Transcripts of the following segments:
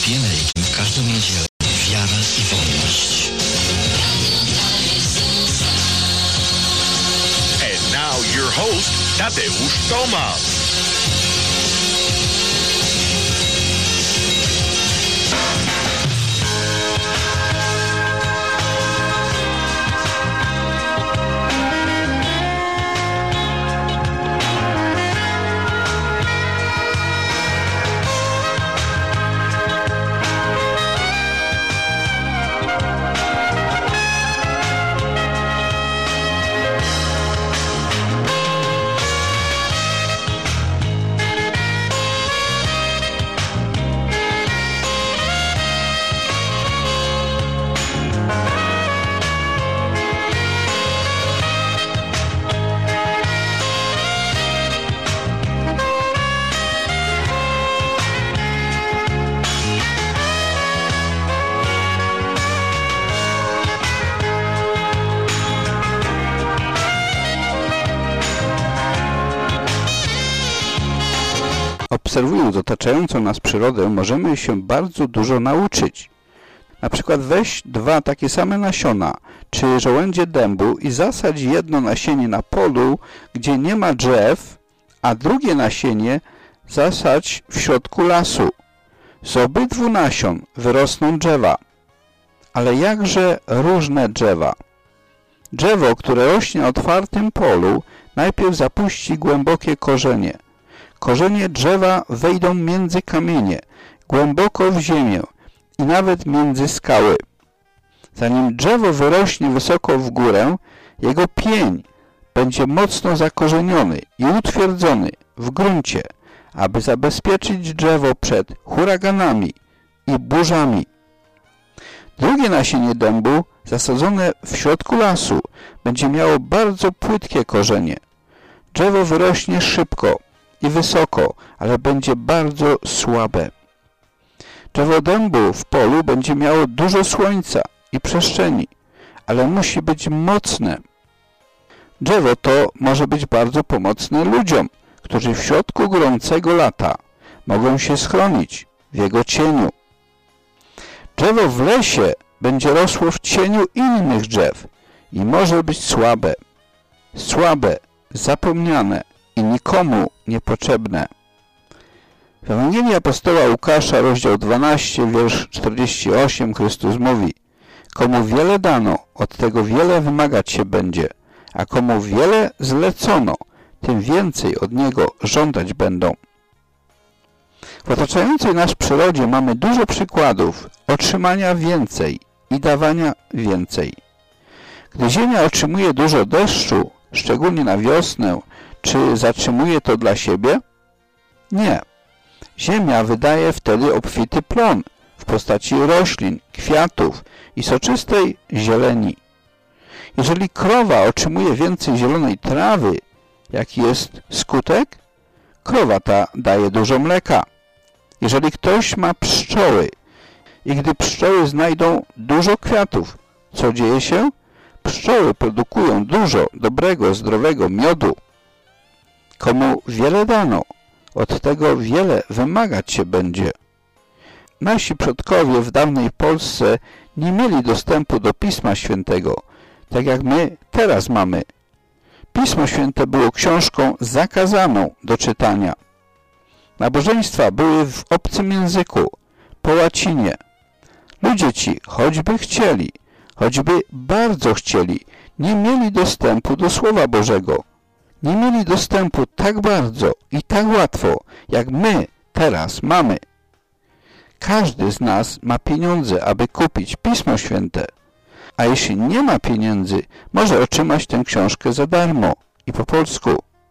Happy American w każdą niedzielę. Wiara i wolność. And now your host, Tadeusz Tomasz. Obserwując otaczającą nas przyrodę, możemy się bardzo dużo nauczyć. Na przykład weź dwa takie same nasiona, czy żołędzie dębu i zasadź jedno nasienie na polu, gdzie nie ma drzew, a drugie nasienie zasadź w środku lasu. Z obydwu nasion wyrosną drzewa. Ale jakże różne drzewa. Drzewo, które rośnie na otwartym polu, najpierw zapuści głębokie korzenie. Korzenie drzewa wejdą między kamienie, głęboko w ziemię i nawet między skały. Zanim drzewo wyrośnie wysoko w górę, jego pień będzie mocno zakorzeniony i utwierdzony w gruncie, aby zabezpieczyć drzewo przed huraganami i burzami. Drugie nasienie dębu, zasadzone w środku lasu, będzie miało bardzo płytkie korzenie. Drzewo wyrośnie szybko i wysoko, ale będzie bardzo słabe. Drzewo dębu w polu będzie miało dużo słońca i przestrzeni, ale musi być mocne. Drzewo to może być bardzo pomocne ludziom, którzy w środku gorącego lata mogą się schronić w jego cieniu. Drzewo w lesie będzie rosło w cieniu innych drzew i może być słabe, zapomniane i nikomu niepotrzebne. W Ewangelii apostoła Łukasza, rozdział 12, wiersz 48, Chrystus mówi: komu wiele dano, od tego wiele wymagać się będzie, a komu wiele zlecono, tym więcej od niego żądać będą. W otaczającej nas przyrodzie mamy dużo przykładów otrzymania więcej i dawania więcej. Gdy ziemia otrzymuje dużo deszczu, szczególnie na wiosnę, czy zatrzymuje to dla siebie? Nie. Ziemia wydaje wtedy obfity plon w postaci roślin, kwiatów i soczystej zieleni. Jeżeli krowa otrzymuje więcej zielonej trawy, jaki jest skutek? Krowa ta daje dużo mleka. Jeżeli ktoś ma pszczoły i gdy pszczoły znajdą dużo kwiatów, co dzieje się? Pszczoły produkują dużo dobrego, zdrowego miodu. Komu wiele dano, od tego wiele wymagać się będzie. Nasi przodkowie w dawnej Polsce nie mieli dostępu do Pisma Świętego, tak jak my teraz mamy. Pismo Święte było książką zakazaną do czytania. Nabożeństwa były w obcym języku, po łacinie. Ludzie ci, choćby chcieli, choćby bardzo chcieli, nie mieli dostępu do Słowa Bożego. Nie mieli dostępu tak bardzo i tak łatwo, jak my teraz mamy. Każdy z nas ma pieniądze, aby kupić Pismo Święte, a jeśli nie ma pieniędzy, może otrzymać tę książkę za darmo i po polsku.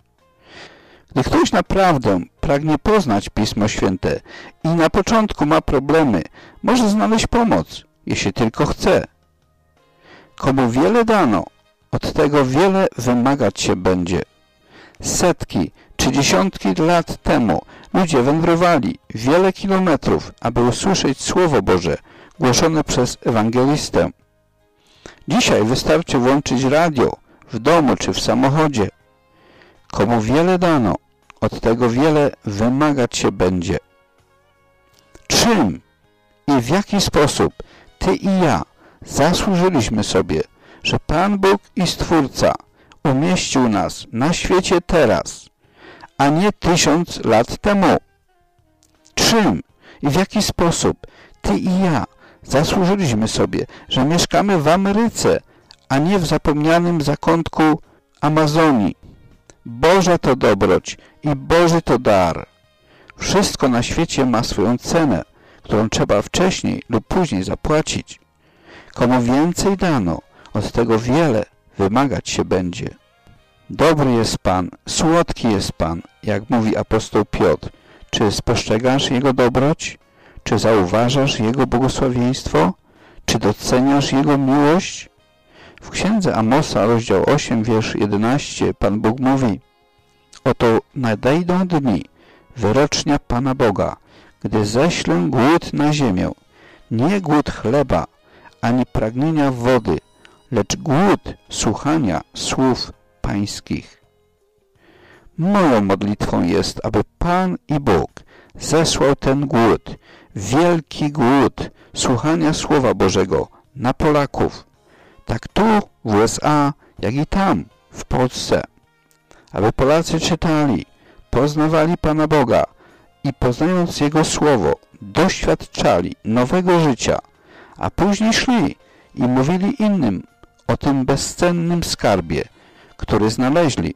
Gdy ktoś naprawdę pragnie poznać Pismo Święte i na początku ma problemy, może znaleźć pomoc, jeśli tylko chce. Komu wiele dano, od tego wiele wymagać się będzie. Setki czy dziesiątki lat temu ludzie wędrowali wiele kilometrów, aby usłyszeć Słowo Boże głoszone przez ewangelistę. Dzisiaj wystarczy włączyć radio w domu czy w samochodzie. Komu wiele dano, od tego wiele wymagać się będzie. Czym i w jaki sposób Ty i ja zasłużyliśmy sobie, że Pan Bóg i Stwórca umieścił nas na świecie teraz, a nie 1000 lat temu. Czym i w jaki sposób Ty i ja zasłużyliśmy sobie, że mieszkamy w Ameryce, a nie w zapomnianym zakątku Amazonii. Boża to dobroć i Boży to dar. Wszystko na świecie ma swoją cenę, którą trzeba wcześniej lub później zapłacić. Komu więcej dano, od tego wiele wymagać się będzie. Dobry jest Pan, słodki jest Pan, jak mówi apostoł Piotr. Czy spostrzegasz Jego dobroć? Czy zauważasz Jego błogosławieństwo? Czy doceniasz Jego miłość? W księdze Amosa, rozdział 8, wiersz 11, Pan Bóg mówi: Oto nadejdą dni wyrocznia Pana Boga, gdy ześlę głód na ziemię, nie głód chleba, ani pragnienia wody, lecz głód słuchania słów Pańskich. Moją modlitwą jest, aby Pan i Bóg zesłał ten głód, wielki głód słuchania Słowa Bożego na Polaków, tak tu w USA, jak i tam w Polsce, aby Polacy czytali, poznawali Pana Boga i poznając Jego Słowo, doświadczali nowego życia, a później szli i mówili innym o tym bezcennym skarbie, który znaleźli.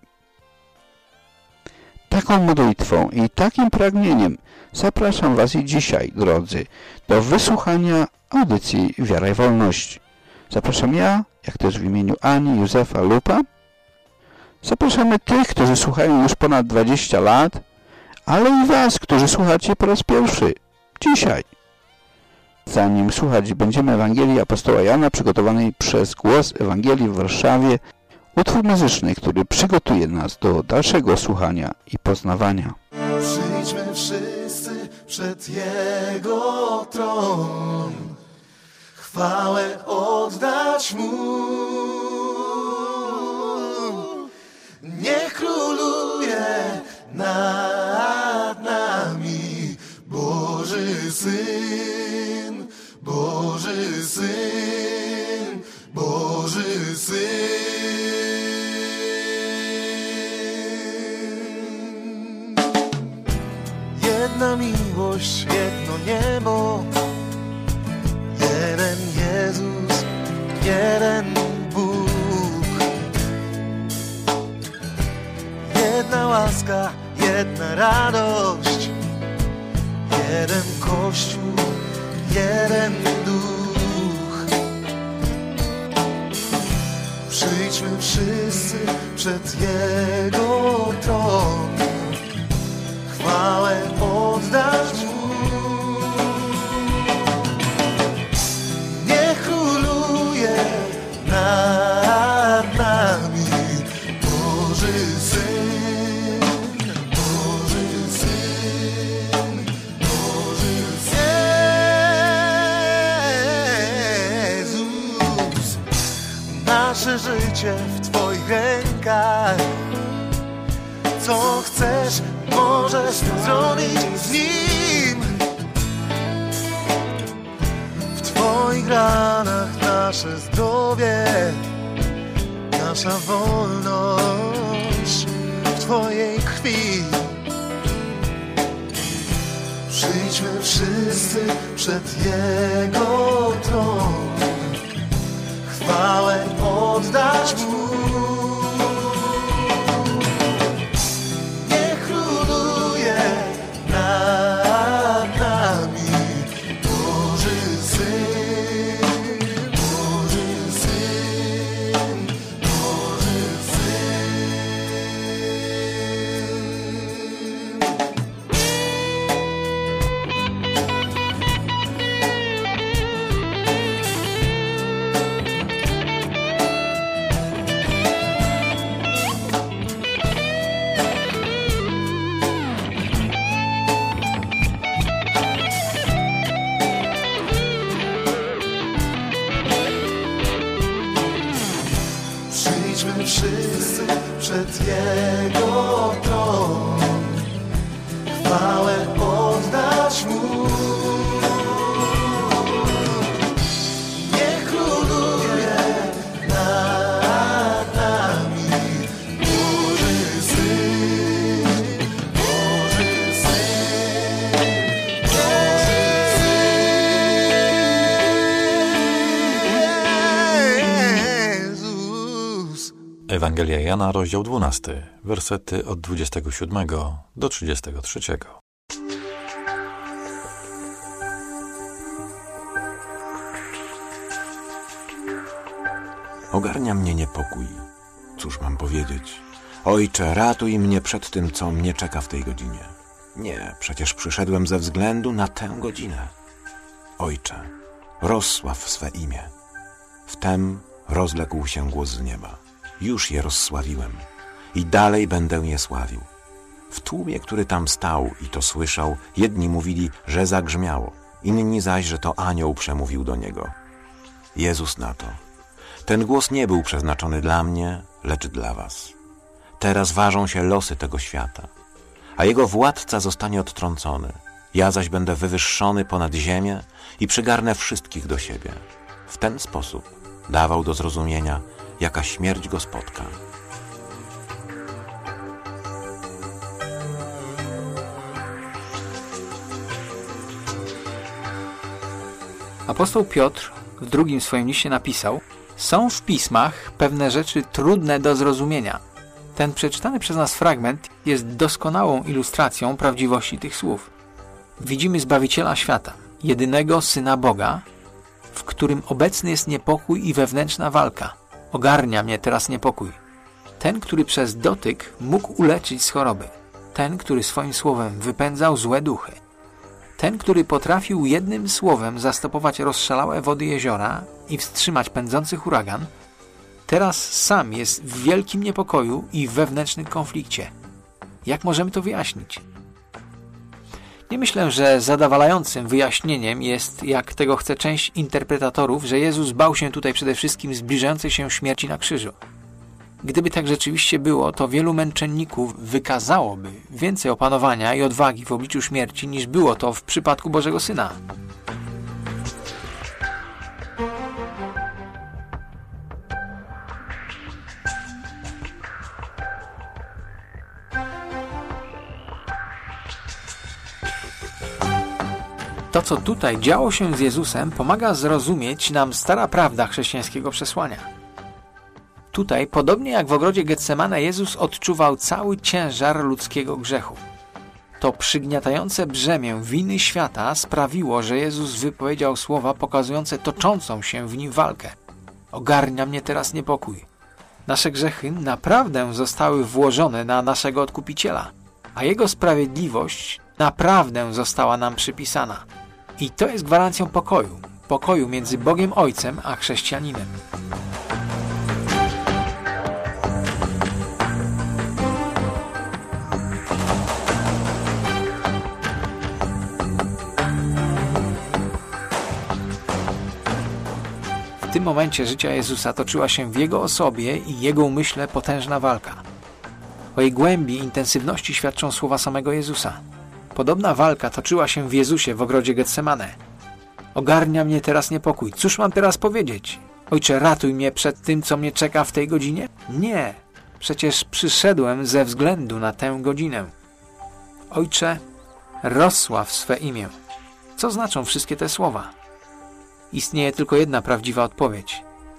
Taką modlitwą i takim pragnieniem zapraszam Was i dzisiaj, drodzy, do wysłuchania audycji Wiara i Wolność. Zapraszam ja, jak też w imieniu Ani Józefa Lupa. Zapraszamy tych, którzy słuchają już ponad 20 lat, ale i Was, którzy słuchacie po raz pierwszy, dzisiaj. Zanim słuchać będziemy Ewangelii apostoła Jana, przygotowanej przez Głos Ewangelii w Warszawie, utwór muzyczny, który przygotuje nas do dalszego słuchania i poznawania. Przyjdźmy wszyscy przed Jego tron, chwałę oddać Mu. Niech króluje nad nami Boży Syn, Boży Syn, Boży Syn. Jedna miłość, jedno niebo, jeden Jezus, jeden Bóg. Jedna łaska, jedna radość, jeden Kościół, jeden Duch. Przyjdźmy wszyscy przed Jego tron, chwałę oddać Mu. Niech króluje nad nami Boży Syn, Boży Syn, Boży Syn. Jezus, nasze życie w Twoich rękach. Co chcesz, możesz zrobić z Nim. W Twoich ranach nasze zdrowie, nasza wolność w Twojej krwi. Przyjdźmy wszyscy przed Jego tron, chwałę oddać Mu. Nad nami Boży Syn, Boży Syn, Boży wszyscy przed Jego tron, chwałę oddać Mu. Ewangelia Jana, rozdział 12, wersety od 27 do 33. Ogarnia mnie niepokój. Cóż mam powiedzieć? Ojcze, ratuj mnie przed tym, co mnie czeka w tej godzinie. Nie, przecież przyszedłem ze względu na tę godzinę. Ojcze, rozsław swe imię. Wtem rozległ się głos z nieba. Już je rozsławiłem i dalej będę je sławił. W tłumie, który tam stał i to słyszał, jedni mówili, że zagrzmiało, inni zaś, że to anioł przemówił do niego. Jezus na to: ten głos nie był przeznaczony dla mnie, lecz dla was. Teraz ważą się losy tego świata, a jego władca zostanie odtrącony. Ja zaś będę wywyższony ponad ziemię i przygarnę wszystkich do siebie. W ten sposób dawał do zrozumienia, jaka śmierć go spotka. Apostoł Piotr w drugim swoim liście napisał: są w pismach pewne rzeczy trudne do zrozumienia. Ten przeczytany przez nas fragment jest doskonałą ilustracją prawdziwości tych słów. Widzimy Zbawiciela świata, jedynego Syna Boga, w którym obecny jest niepokój i wewnętrzna walka. Ogarnia mnie teraz niepokój. Ten, który przez dotyk mógł uleczyć z choroby. Ten, który swoim słowem wypędzał złe duchy. Ten, który potrafił jednym słowem zastopować rozszalałe wody jeziora i wstrzymać pędzący huragan, teraz sam jest w wielkim niepokoju i wewnętrznym konflikcie. Jak możemy to wyjaśnić? Nie myślę, że zadowalającym wyjaśnieniem jest, jak tego chce część interpretatorów, że Jezus bał się tutaj przede wszystkim zbliżającej się śmierci na krzyżu. Gdyby tak rzeczywiście było, to wielu męczenników wykazałoby więcej opanowania i odwagi w obliczu śmierci, niż było to w przypadku Bożego Syna. To, co tutaj działo się z Jezusem, pomaga zrozumieć nam stara prawda chrześcijańskiego przesłania. Tutaj, podobnie jak w ogrodzie Getsemane, Jezus odczuwał cały ciężar ludzkiego grzechu. To przygniatające brzemię winy świata sprawiło, że Jezus wypowiedział słowa pokazujące toczącą się w nim walkę. Ogarnia mnie teraz niepokój. Nasze grzechy naprawdę zostały włożone na naszego Odkupiciela, a Jego sprawiedliwość naprawdę została nam przypisana. I to jest gwarancją pokoju. Pokoju między Bogiem Ojcem a chrześcijaninem. W tym momencie życia Jezusa toczyła się w Jego osobie i Jego umyśle potężna walka. O jej głębi i intensywności świadczą słowa samego Jezusa. Podobna walka toczyła się w Jezusie w ogrodzie Getsemane. Ogarnia mnie teraz niepokój. Cóż mam teraz powiedzieć? Ojcze, ratuj mnie przed tym, co mnie czeka w tej godzinie? Nie, przecież przyszedłem ze względu na tę godzinę. Ojcze, rozsław swe imię. Co znaczą wszystkie te słowa? Istnieje tylko jedna prawdziwa odpowiedź.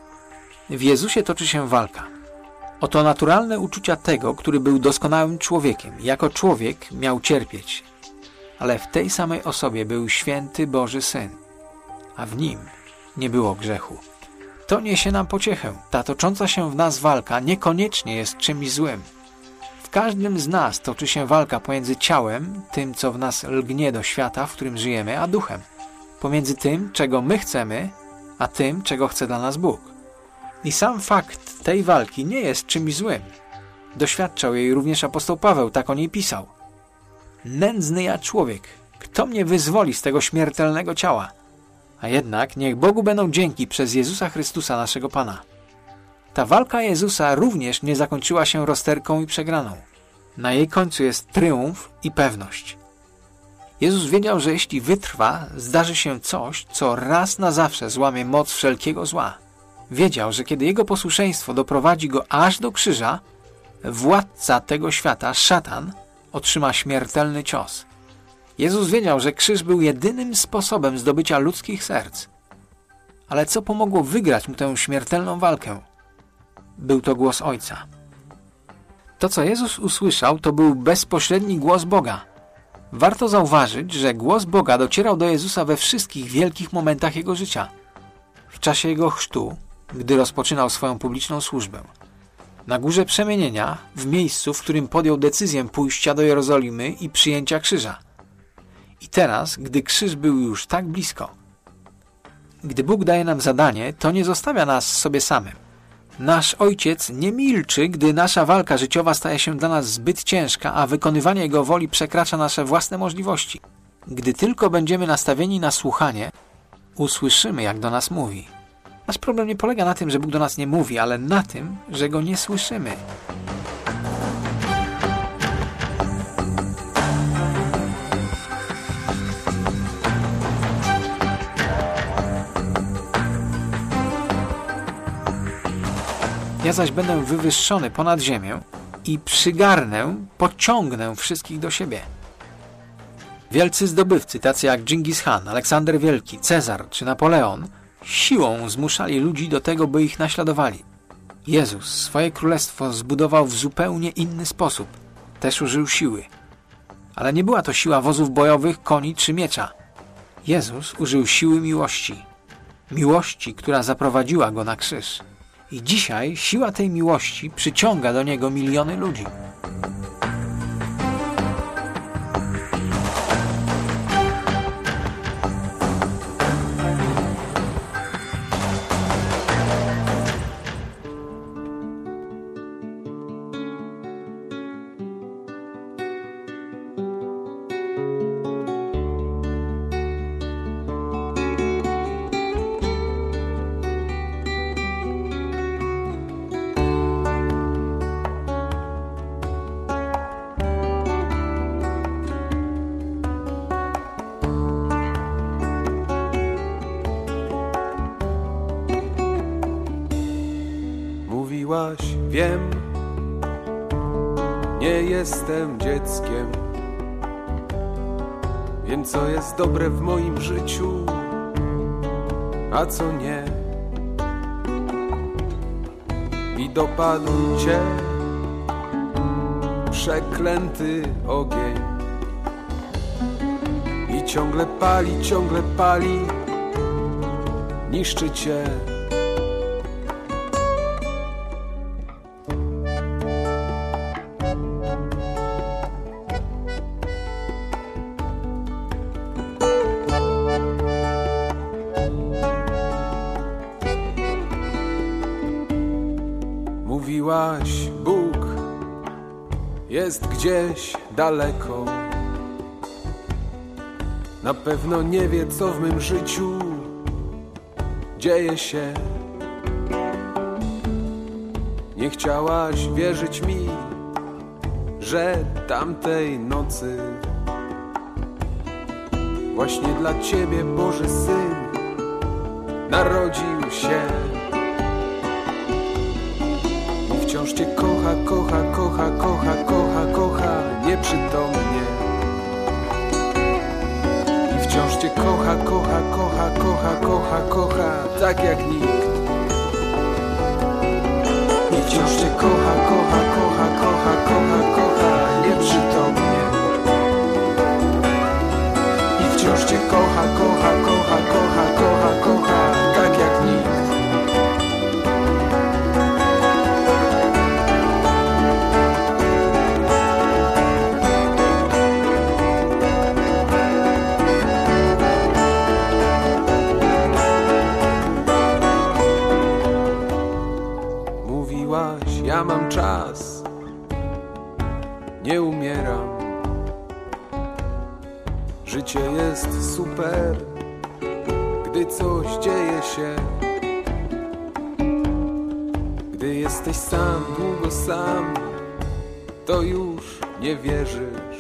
W Jezusie toczy się walka. Oto naturalne uczucia tego, który był doskonałym człowiekiem. Jako człowiek miał cierpieć. Ale w tej samej osobie był święty Boży Syn, a w Nim nie było grzechu. To niesie nam pociechę. Ta tocząca się w nas walka niekoniecznie jest czymś złym. W każdym z nas toczy się walka pomiędzy ciałem, tym, co w nas lgnie do świata, w którym żyjemy, a duchem. Pomiędzy tym, czego my chcemy, a tym, czego chce dla nas Bóg. I sam fakt tej walki nie jest czymś złym. Doświadczał jej również apostoł Paweł, tak o niej pisał. Nędzny ja człowiek, kto mnie wyzwoli z tego śmiertelnego ciała? A jednak niech Bogu będą dzięki przez Jezusa Chrystusa, naszego Pana. Ta walka Jezusa również nie zakończyła się rozterką i przegraną. Na jej końcu jest triumf i pewność. Jezus wiedział, że jeśli wytrwa, zdarzy się coś, co raz na zawsze złamie moc wszelkiego zła. Wiedział, że kiedy jego posłuszeństwo doprowadzi go aż do krzyża, władca tego świata, szatan, otrzyma śmiertelny cios. Jezus wiedział, że krzyż był jedynym sposobem zdobycia ludzkich serc. Ale co pomogło wygrać mu tę śmiertelną walkę? Był to głos Ojca. To, co Jezus usłyszał, to był bezpośredni głos Boga. Warto zauważyć, że głos Boga docierał do Jezusa we wszystkich wielkich momentach Jego życia. W czasie Jego chrztu, gdy rozpoczynał swoją publiczną służbę. Na Górze Przemienienia, w miejscu, w którym podjął decyzję pójścia do Jerozolimy i przyjęcia krzyża. I teraz, gdy krzyż był już tak blisko. Gdy Bóg daje nam zadanie, to nie zostawia nas sobie samym. Nasz Ojciec nie milczy, gdy nasza walka życiowa staje się dla nas zbyt ciężka, a wykonywanie Jego woli przekracza nasze własne możliwości. Gdy tylko będziemy nastawieni na słuchanie, usłyszymy, jak do nas mówi. Nasz problem nie polega na tym, że Bóg do nas nie mówi, ale na tym, że Go nie słyszymy. Ja zaś będę wywyższony ponad ziemię i przygarnę, pociągnę wszystkich do siebie. Wielcy zdobywcy, tacy jak Dżingis Khan, Aleksander Wielki, Cezar czy Napoleon, siłą zmuszali ludzi do tego, by ich naśladowali. Jezus swoje królestwo zbudował w zupełnie inny sposób. Też użył siły. Ale nie była to siła wozów bojowych, koni czy miecza. Jezus użył siły miłości. Miłości, która zaprowadziła Go na krzyż. I dzisiaj siła tej miłości przyciąga do Niego miliony ludzi. Mówiłaś, wiem, nie jestem dzieckiem. Wiem, co jest dobre w moim życiu, a co nie. I dopadł cię przeklęty ogień. I ciągle pali, niszczy cię. Mówiłaś, Bóg jest gdzieś daleko. Na pewno nie wie, co w mym życiu dzieje się. Nie chciałaś wierzyć mi, że tamtej nocy właśnie dla Ciebie Boży Syn narodził się. Wciąż Cię kocha, nieprzytomnie. I wciąż Cię kocha, tak jak nikt. I wciąż Cię kocha, nieprzytomnie. I wciąż Cię kocha, tak jak nikt. Ja mam czas, nie umieram. Życie jest super, gdy coś dzieje się. Gdy jesteś sam, długo sam, to już nie wierzysz,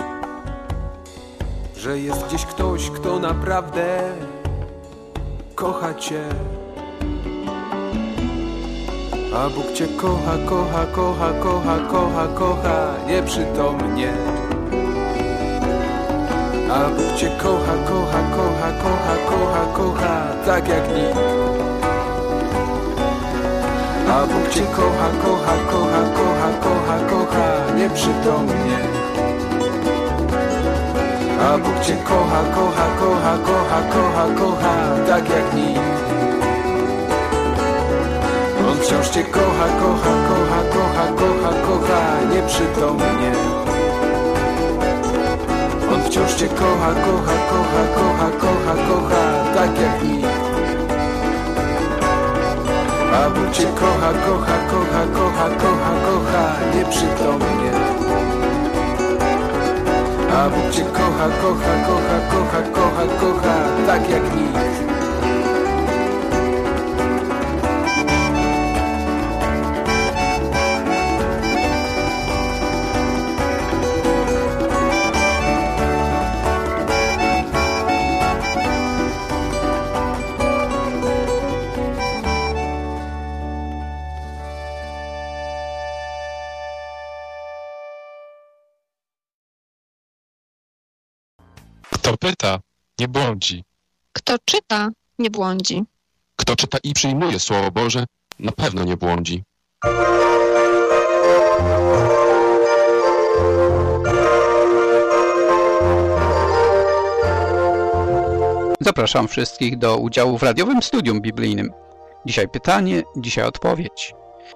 że jest gdzieś ktoś, kto naprawdę kocha Cię. A Bóg Cię kocha, nieprzytomnie. A Bóg Cię kocha, tak jak nikt. A Bóg cię kocha, kocha, kocha, kocha, kocha, kocha nieprzytomnie. A Bóg cię kocha, kocha, kocha, kocha, kocha, kocha tak jak nikt. On wciąż cię kocha, kocha, kocha, kocha, kocha, kocha nieprzytomnie. On wciąż cię kocha, kocha, kocha, kocha, kocha, kocha tak jak nikt. A Bóg cię kocha, kocha, kocha, kocha, kocha, kocha nieprzytomnie. A Bóg cię kocha, kocha, kocha, kocha, kocha, kocha tak jak nikt. Kto pyta, nie błądzi. Kto czyta, nie błądzi. Kto czyta i przyjmuje Słowo Boże, na pewno nie błądzi. Zapraszam wszystkich do udziału w radiowym studium biblijnym. Dzisiaj pytanie, dzisiaj odpowiedź.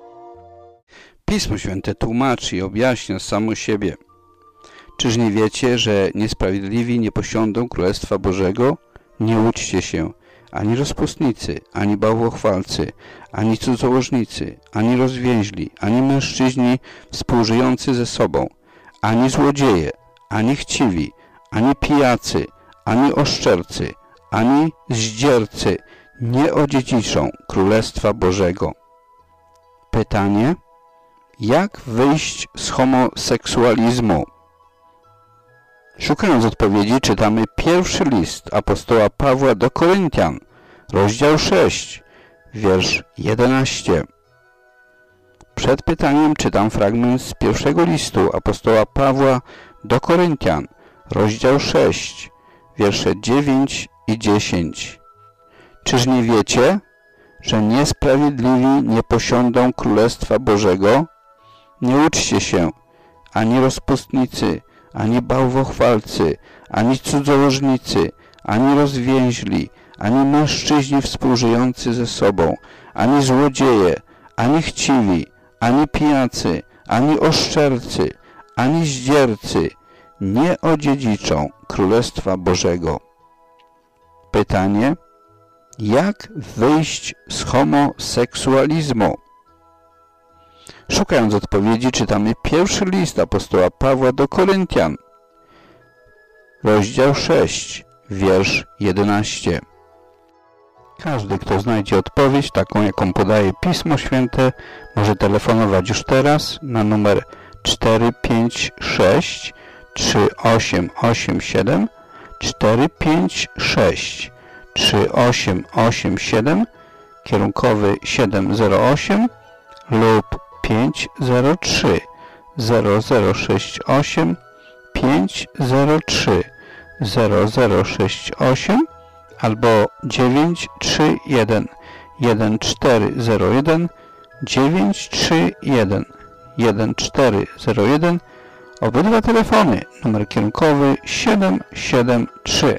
Pismo Święte tłumaczy i objaśnia samo siebie. Czyż nie wiecie, że niesprawiedliwi nie posiądą Królestwa Bożego? Nie łudźcie się, ani rozpustnicy, ani bałwochwalcy, ani cudzołożnicy, ani rozwięźli, ani mężczyźni współżyjący ze sobą, ani złodzieje, ani chciwi, ani pijacy, ani oszczercy, ani zdziercy nie odziedziczą Królestwa Bożego. Pytanie: jak wyjść z homoseksualizmu? Szukając odpowiedzi, czytamy pierwszy list apostoła Pawła do Koryntian, rozdział 6, wiersz 11. Przed pytaniem czytam fragment z pierwszego listu apostoła Pawła do Koryntian, rozdział 6, wiersze 9 i 10. Czyż nie wiecie, że niesprawiedliwi nie posiądą Królestwa Bożego? Nie uczcie się, ani rozpustnicy, ani bałwochwalcy, ani cudzołożnicy, ani rozwięźli, ani mężczyźni współżyjący ze sobą, ani złodzieje, ani chciwi, ani pijacy, ani oszczercy, ani zdziercy nie odziedziczą Królestwa Bożego. Pytanie: jak wyjść z homoseksualizmu? Szukając odpowiedzi, czytamy pierwszy list apostoła Pawła do Koryntian, rozdział 6, wiersz 11. Każdy, kto znajdzie odpowiedź, taką jaką podaje Pismo Święte, może telefonować już teraz na numer 456 3887 456 3887, kierunkowy 708 lub 503 0068 503 0068 albo 931 1401 931 1401. Obydwa telefony, numer kierunkowy 773.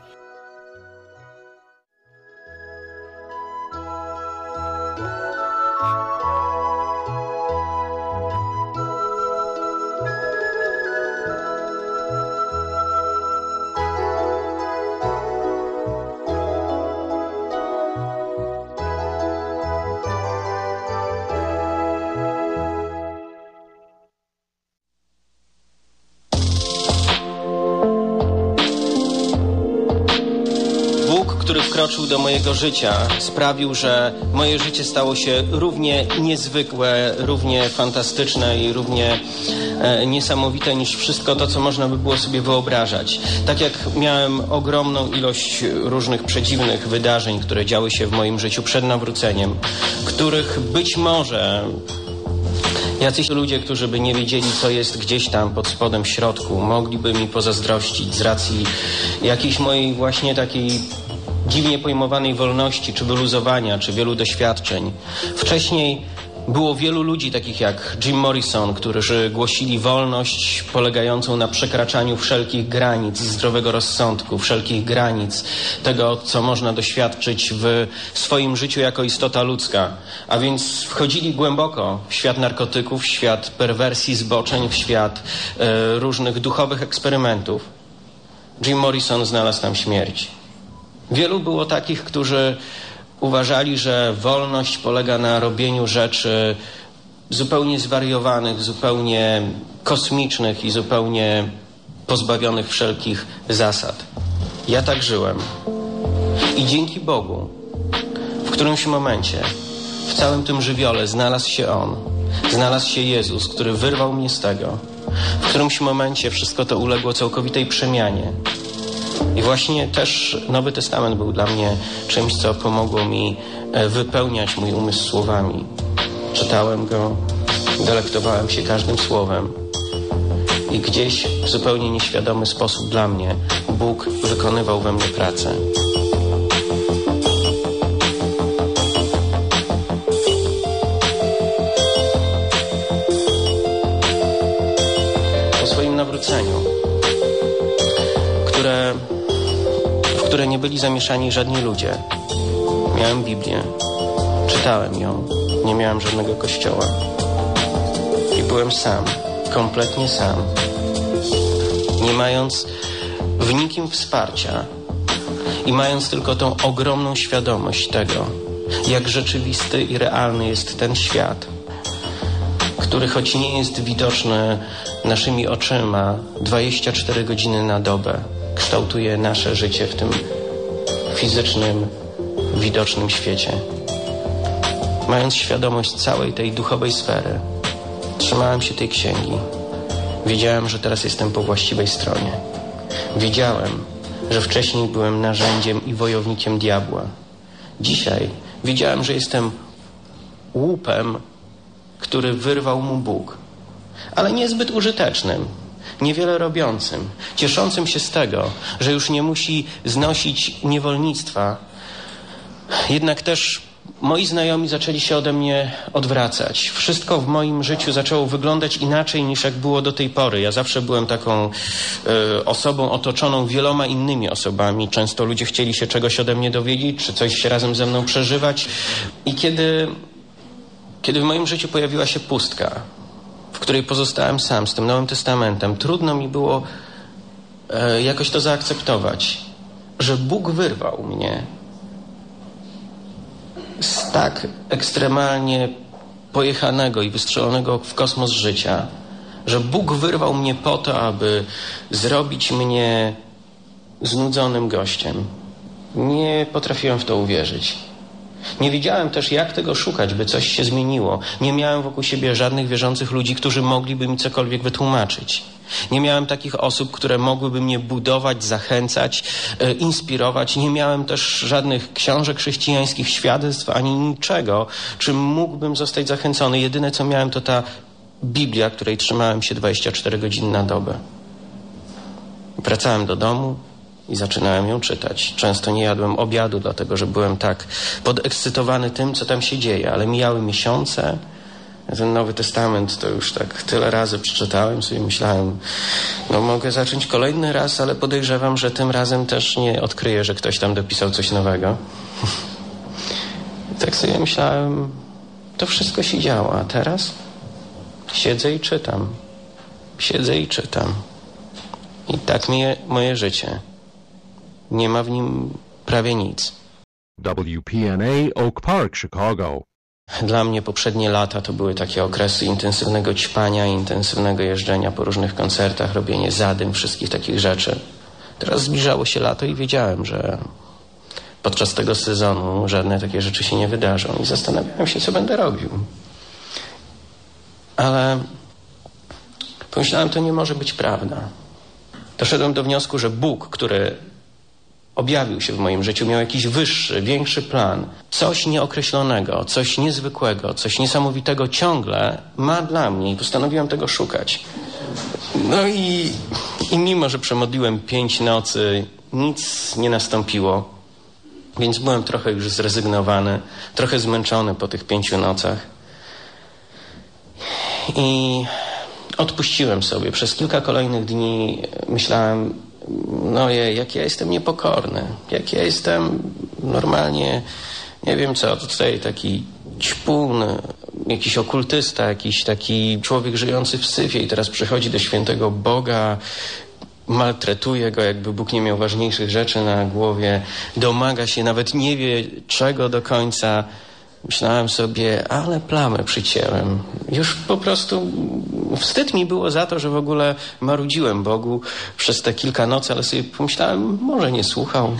który wkroczył do mojego życia, sprawił, że moje życie stało się równie niezwykłe, równie fantastyczne i równie niesamowite niż wszystko to, co można by było sobie wyobrażać. Tak jak miałem ogromną ilość różnych przedziwnych wydarzeń, które działy się w moim życiu przed nawróceniem, których być może jacyś ludzie, którzy by nie wiedzieli, co jest gdzieś tam pod spodem w środku, mogliby mi pozazdrościć z racji jakiejś mojej właśnie takiej dziwnie pojmowanej wolności, czy wyluzowania, czy wielu doświadczeń. Wcześniej było wielu ludzi takich jak Jim Morrison, którzy głosili wolność polegającą na przekraczaniu wszelkich granic zdrowego rozsądku, wszelkich granic tego, co można doświadczyć w swoim życiu jako istota ludzka. A więc wchodzili głęboko w świat narkotyków, w świat perwersji, zboczeń, w świat różnych duchowych eksperymentów. Jim Morrison znalazł tam śmierć. Wielu było takich, którzy uważali, że wolność polega na robieniu rzeczy zupełnie zwariowanych, zupełnie kosmicznych i zupełnie pozbawionych wszelkich zasad. Ja tak żyłem. I dzięki Bogu w którymś momencie w całym tym żywiole znalazł się On. Znalazł się Jezus, który wyrwał mnie z tego. W którymś momencie wszystko to uległo całkowitej przemianie. I właśnie też Nowy Testament był dla mnie czymś, co pomogło mi wypełniać mój umysł słowami. Czytałem go, delektowałem się każdym słowem i gdzieś w zupełnie nieświadomy sposób dla mnie Bóg wykonywał we mnie pracę. Po swoim nawróceniu, w które nie byli zamieszani żadni ludzie. Miałem Biblię, czytałem ją, nie miałem żadnego kościoła. I byłem sam, kompletnie sam. Nie mając w nikim wsparcia i mając tylko tą ogromną świadomość tego, jak rzeczywisty i realny jest ten świat, który choć nie jest widoczny naszymi oczyma 24 godziny na dobę, kształtuje nasze życie w tym fizycznym, widocznym świecie. Mając świadomość całej tej duchowej sfery, trzymałem się tej księgi. Wiedziałem, że teraz jestem po właściwej stronie. Wiedziałem, że wcześniej byłem narzędziem i wojownikiem diabła. Dzisiaj wiedziałem, że jestem łupem, który wyrwał mu Bóg, ale niezbyt użytecznym, niewiele robiącym, cieszącym się z tego, że już nie musi znosić niewolnictwa. Jednak też moi znajomi zaczęli się ode mnie odwracać. Wszystko w moim życiu zaczęło wyglądać inaczej niż jak było do tej pory. Ja zawsze byłem taką osobą otoczoną wieloma innymi osobami. Często ludzie chcieli się czegoś ode mnie dowiedzieć, czy coś razem ze mną przeżywać. I kiedy w moim życiu pojawiła się pustka, w której pozostałem sam z tym Nowym Testamentem, trudno mi było jakoś to zaakceptować, że Bóg wyrwał mnie z tak ekstremalnie pojechanego i wystrzelonego w kosmos życia, że Bóg wyrwał mnie po to, aby zrobić mnie znudzonym gościem. Nie potrafiłem w to uwierzyć. Nie wiedziałem też, jak tego szukać, by coś się zmieniło. Nie miałem wokół siebie żadnych wierzących ludzi, którzy mogliby mi cokolwiek wytłumaczyć. Nie miałem takich osób, które mogłyby mnie budować, zachęcać, inspirować. Nie miałem też żadnych książek chrześcijańskich, świadectw, ani niczego, czym mógłbym zostać zachęcony. Jedyne, co miałem, to ta Biblia, której trzymałem się 24 godziny na dobę. Wracałem do domu i zaczynałem ją czytać. Często nie jadłem obiadu, dlatego że byłem tak podekscytowany tym, co tam się dzieje. Ale mijały miesiące. Ten Nowy Testament to już tak tyle razy przeczytałem, sobie myślałem, no mogę zacząć kolejny raz, ale podejrzewam, że tym razem też nie odkryję, że ktoś tam dopisał coś nowego. I tak sobie myślałem, to wszystko się działo, a teraz siedzę i czytam. Siedzę i czytam. I tak moje życie. Nie ma w nim prawie nic. WPNA Oak Park, Chicago. Dla mnie poprzednie lata to były takie okresy intensywnego ćpania, intensywnego jeżdżenia po różnych koncertach, robienie zadym, wszystkich takich rzeczy. Teraz zbliżało się lato i wiedziałem, że podczas tego sezonu żadne takie rzeczy się nie wydarzą i zastanawiałem się, co będę robił. Ale pomyślałem, to nie może być prawda. Doszedłem do wniosku, że Bóg, który objawił się w moim życiu, miał jakiś wyższy, większy plan. Coś nieokreślonego, coś niezwykłego, coś niesamowitego ciągle ma dla mnie i postanowiłem tego szukać. No i mimo, że przemodliłem 5 nocy, nic nie nastąpiło. Więc byłem trochę już zrezygnowany, trochę zmęczony po tych 5 nocach. I odpuściłem sobie. Przez kilka kolejnych dni myślałem, no jak ja jestem niepokorny, jak ja jestem normalnie, nie wiem co, tutaj taki ćpun, jakiś okultysta, jakiś taki człowiek żyjący w syfie i teraz przychodzi do świętego Boga, maltretuje go, jakby Bóg nie miał ważniejszych rzeczy na głowie, domaga się, nawet nie wie czego do końca. Myślałem sobie, ale plamę przycięłem. Już po prostu wstyd mi było za to, że w ogóle marudziłem Bogu przez te kilka nocy, ale sobie pomyślałem, może nie słuchał.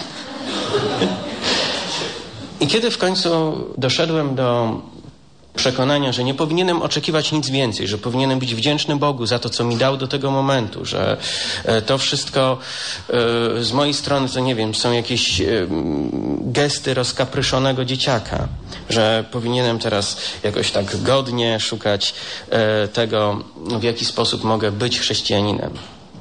I kiedy w końcu doszedłem do przekonania, że nie powinienem oczekiwać nic więcej, że powinienem być wdzięczny Bogu za to, co mi dał do tego momentu, że to wszystko z mojej strony, to nie wiem, są jakieś gesty rozkapryszonego dzieciaka, że powinienem teraz jakoś tak godnie szukać tego, w jaki sposób mogę być chrześcijaninem.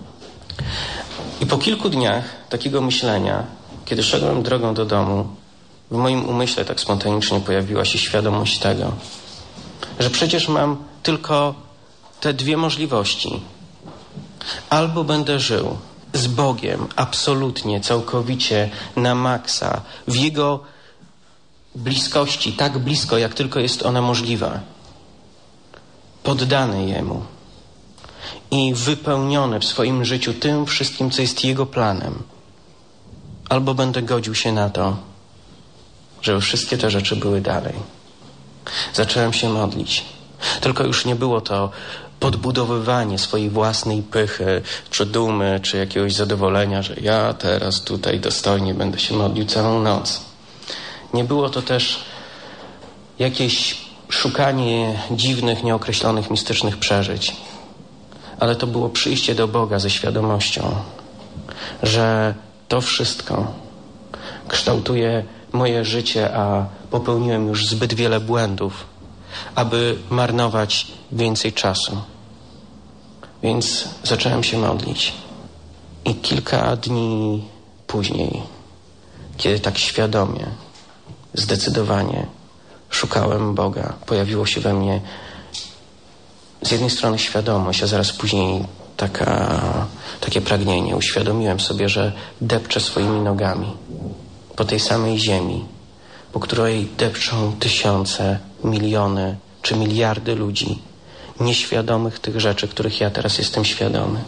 I po kilku dniach takiego myślenia, kiedy szedłem drogą do domu, w moim umyśle tak spontanicznie pojawiła się świadomość tego, że przecież mam tylko te 2 możliwości. Albo będę żył z Bogiem absolutnie, całkowicie, na maksa, w Jego bliskości, tak blisko, jak tylko jest ona możliwa, poddany Jemu i wypełniony w swoim życiu tym wszystkim, co jest Jego planem. Albo będę godził się na to, żeby wszystkie te rzeczy były dalej. Zacząłem się modlić. Tylko już nie było to podbudowywanie swojej własnej pychy, czy dumy, czy jakiegoś zadowolenia, że ja teraz tutaj dostojnie będę się modlił całą noc. Nie było to też jakieś szukanie dziwnych, nieokreślonych, mistycznych przeżyć. Ale to było przyjście do Boga ze świadomością, że to wszystko kształtuje moje życie, a popełniłem już zbyt wiele błędów, aby marnować więcej czasu. Więc zacząłem się modlić. I kilka dni później, kiedy tak świadomie, zdecydowanie szukałem Boga, pojawiło się we mnie z jednej strony świadomość, a zaraz później takie pragnienie. Uświadomiłem sobie, że depczę swoimi nogami po tej samej ziemi, po której depczą tysiące, miliony czy miliardy ludzi, nieświadomych tych rzeczy, których ja teraz jestem świadomy.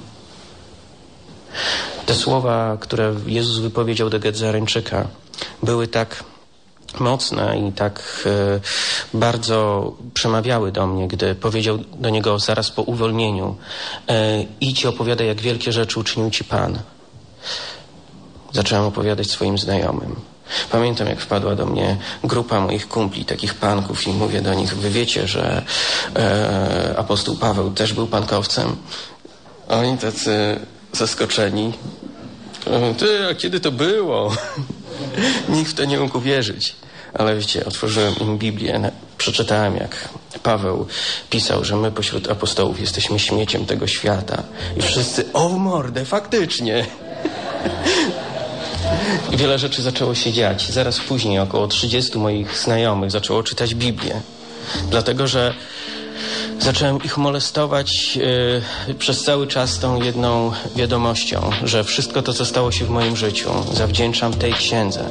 Te słowa, które Jezus wypowiedział do Gedzareńczyka, były tak mocne i tak bardzo przemawiały do mnie, gdy powiedział do niego zaraz po uwolnieniu: idź i opowiadaj, jak wielkie rzeczy uczynił ci Pan. Zacząłem opowiadać swoim znajomym. Pamiętam, jak wpadła do mnie grupa moich kumpli, takich panków, i mówię do nich: wy wiecie, że apostoł Paweł też był pankowcem? Oni tacy zaskoczeni. Ty, a kiedy to było? Nikt w to nie mógł uwierzyć. Ale wiecie, otworzyłem im Biblię, przeczytałem, jak Paweł pisał, że my pośród apostołów jesteśmy śmieciem tego świata. I wszyscy: o w mordę, faktycznie. I wiele rzeczy zaczęło się dziać. Zaraz później około 30 moich znajomych zaczęło czytać Biblię. Dlatego, że zacząłem ich molestować przez cały czas tą jedną wiadomością, że wszystko to, co stało się w moim życiu, zawdzięczam tej księdze.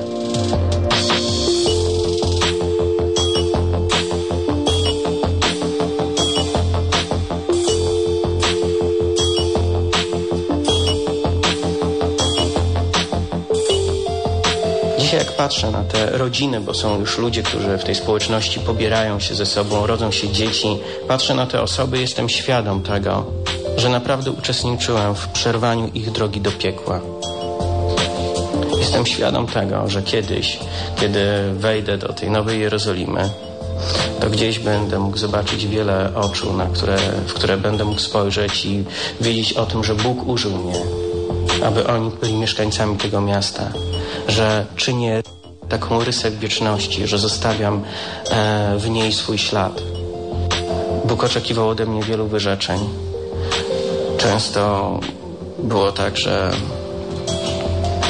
Dzisiaj jak patrzę na te rodziny, bo są już ludzie, którzy w tej społeczności pobierają się ze sobą, rodzą się dzieci, patrzę na te osoby, jestem świadom tego, że naprawdę uczestniczyłem w przerwaniu ich drogi do piekła. Jestem świadom tego, że kiedyś, kiedy wejdę do tej Nowej Jerozolimy, to gdzieś będę mógł zobaczyć wiele oczu, w które będę mógł spojrzeć i wiedzieć o tym, że Bóg użył mnie, aby oni byli mieszkańcami tego miasta, że czynię taką rysę wieczności, że zostawiam w niej swój ślad. Bóg oczekiwał ode mnie wielu wyrzeczeń. Często było tak, że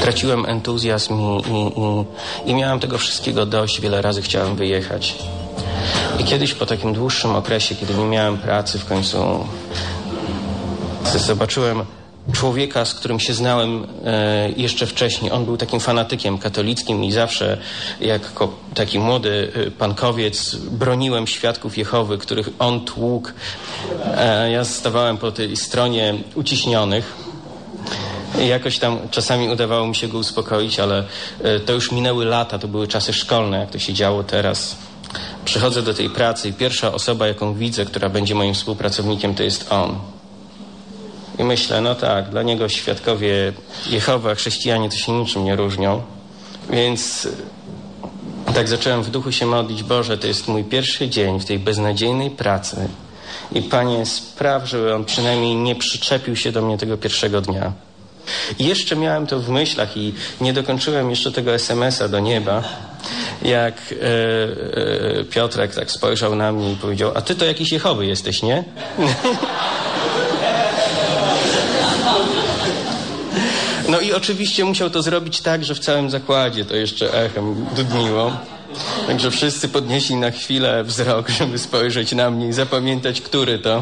traciłem entuzjazm i miałem tego wszystkiego dość. Wiele razy chciałem wyjechać. I kiedyś po takim dłuższym okresie, kiedy nie miałem pracy, w końcu zobaczyłem człowieka, z którym się znałem jeszcze wcześniej. On był takim fanatykiem katolickim i zawsze jako taki młody pankowiec broniłem świadków Jehowy, których on tłukł. Ja stawałem po tej stronie uciśnionych. I jakoś tam czasami udawało mi się go uspokoić, ale to już minęły lata, to były czasy szkolne, jak to się działo teraz. Przychodzę do tej pracy i pierwsza osoba, jaką widzę, która będzie moim współpracownikiem, to jest on. I myślę, no tak, dla niego świadkowie Jehowy, a chrześcijanie to się niczym nie różnią. Więc tak zacząłem w duchu się modlić: Boże, to jest mój pierwszy dzień w tej beznadziejnej pracy. I Panie, spraw, żeby on przynajmniej nie przyczepił się do mnie tego pierwszego dnia. I jeszcze miałem to w myślach i nie dokończyłem jeszcze tego SMS-a do nieba, jak Piotrek tak spojrzał na mnie i powiedział: a ty to jakiś Jehowy jesteś, nie? No i oczywiście musiał to zrobić tak, że w całym zakładzie to jeszcze echem dudniło. Także wszyscy podnieśli na chwilę wzrok, żeby spojrzeć na mnie i zapamiętać, który to.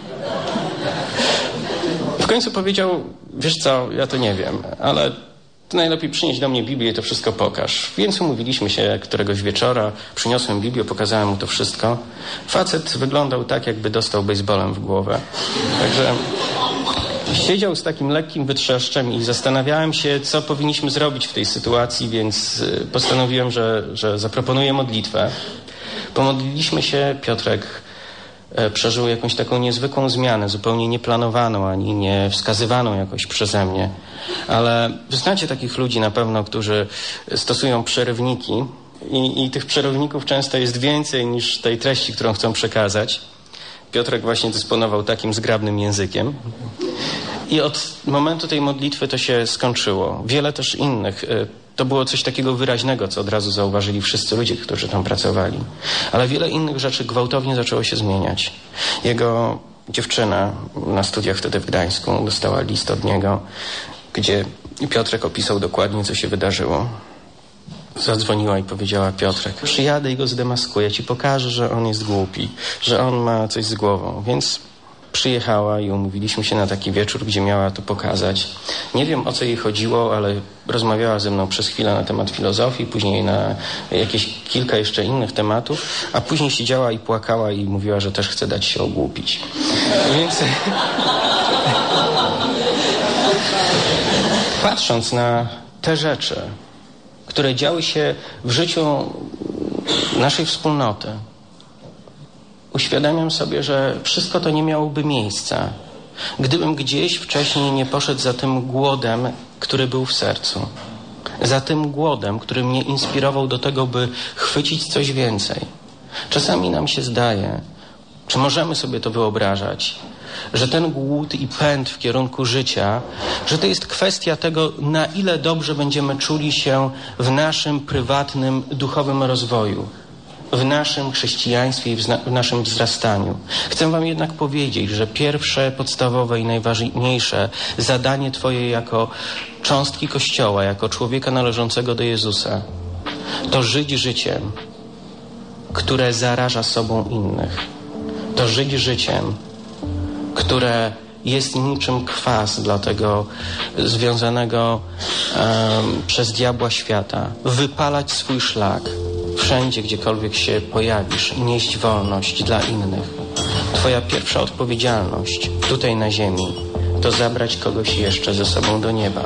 W końcu powiedział: wiesz co, ja to nie wiem, ale ty najlepiej przynieść do mnie Biblię i to wszystko pokaż. Więc umówiliśmy się któregoś wieczora, przyniosłem Biblię, pokazałem mu to wszystko. Facet wyglądał tak, jakby dostał baseballem w głowę. Także siedział z takim lekkim wytrzeszczem i zastanawiałem się, co powinniśmy zrobić w tej sytuacji, więc postanowiłem, że zaproponuję modlitwę. Pomodliliśmy się, Piotrek przeżył jakąś taką niezwykłą zmianę, zupełnie nieplanowaną, ani nie wskazywaną jakoś przeze mnie. Ale znacie takich ludzi na pewno, którzy stosują przerywniki i tych przerywników często jest więcej niż tej treści, którą chcą przekazać. Piotrek właśnie dysponował takim zgrabnym językiem. I od momentu tej modlitwy to się skończyło. Wiele też innych. To było coś takiego wyraźnego, co od razu zauważyli wszyscy ludzie, którzy tam pracowali. Ale wiele innych rzeczy gwałtownie zaczęło się zmieniać. Jego dziewczyna na studiach wtedy w Gdańsku dostała list od niego, gdzie Piotrek opisał dokładnie, co się wydarzyło. Zadzwoniła i powiedziała: Piotrek, przyjadę i go zdemaskuję, ci pokażę, że on jest głupi, że on ma coś z głową. Więc przyjechała i umówiliśmy się na taki wieczór, gdzie miała to pokazać. Nie wiem, o co jej chodziło, ale rozmawiała ze mną przez chwilę na temat filozofii, później na jakieś kilka jeszcze innych tematów, a później siedziała i płakała i mówiła, że też chce dać się ogłupić. Więc patrząc na te rzeczy, które działy się w życiu naszej wspólnoty, uświadamiam sobie, że wszystko to nie miałoby miejsca, gdybym gdzieś wcześniej nie poszedł za tym głodem, który był w sercu. Za tym głodem, który mnie inspirował do tego, by chwycić coś więcej. Czasami nam się zdaje, czy możemy sobie to wyobrażać, że ten głód i pęd w kierunku życia, że to jest kwestia tego, na ile dobrze będziemy czuli się w naszym prywatnym, duchowym rozwoju, w naszym chrześcijaństwie i w naszym wzrastaniu. Chcę wam jednak powiedzieć, że pierwsze, podstawowe i najważniejsze zadanie twoje jako cząstki Kościoła, jako człowieka należącego do Jezusa, to żyć życiem, które zaraża sobą innych. To żyć życiem, które jest niczym kwas dla tego związanego przez diabła świata. Wypalać swój szlak wszędzie, gdziekolwiek się pojawisz, nieść wolność dla innych. Twoja pierwsza odpowiedzialność tutaj na ziemi to zabrać kogoś jeszcze ze sobą do nieba.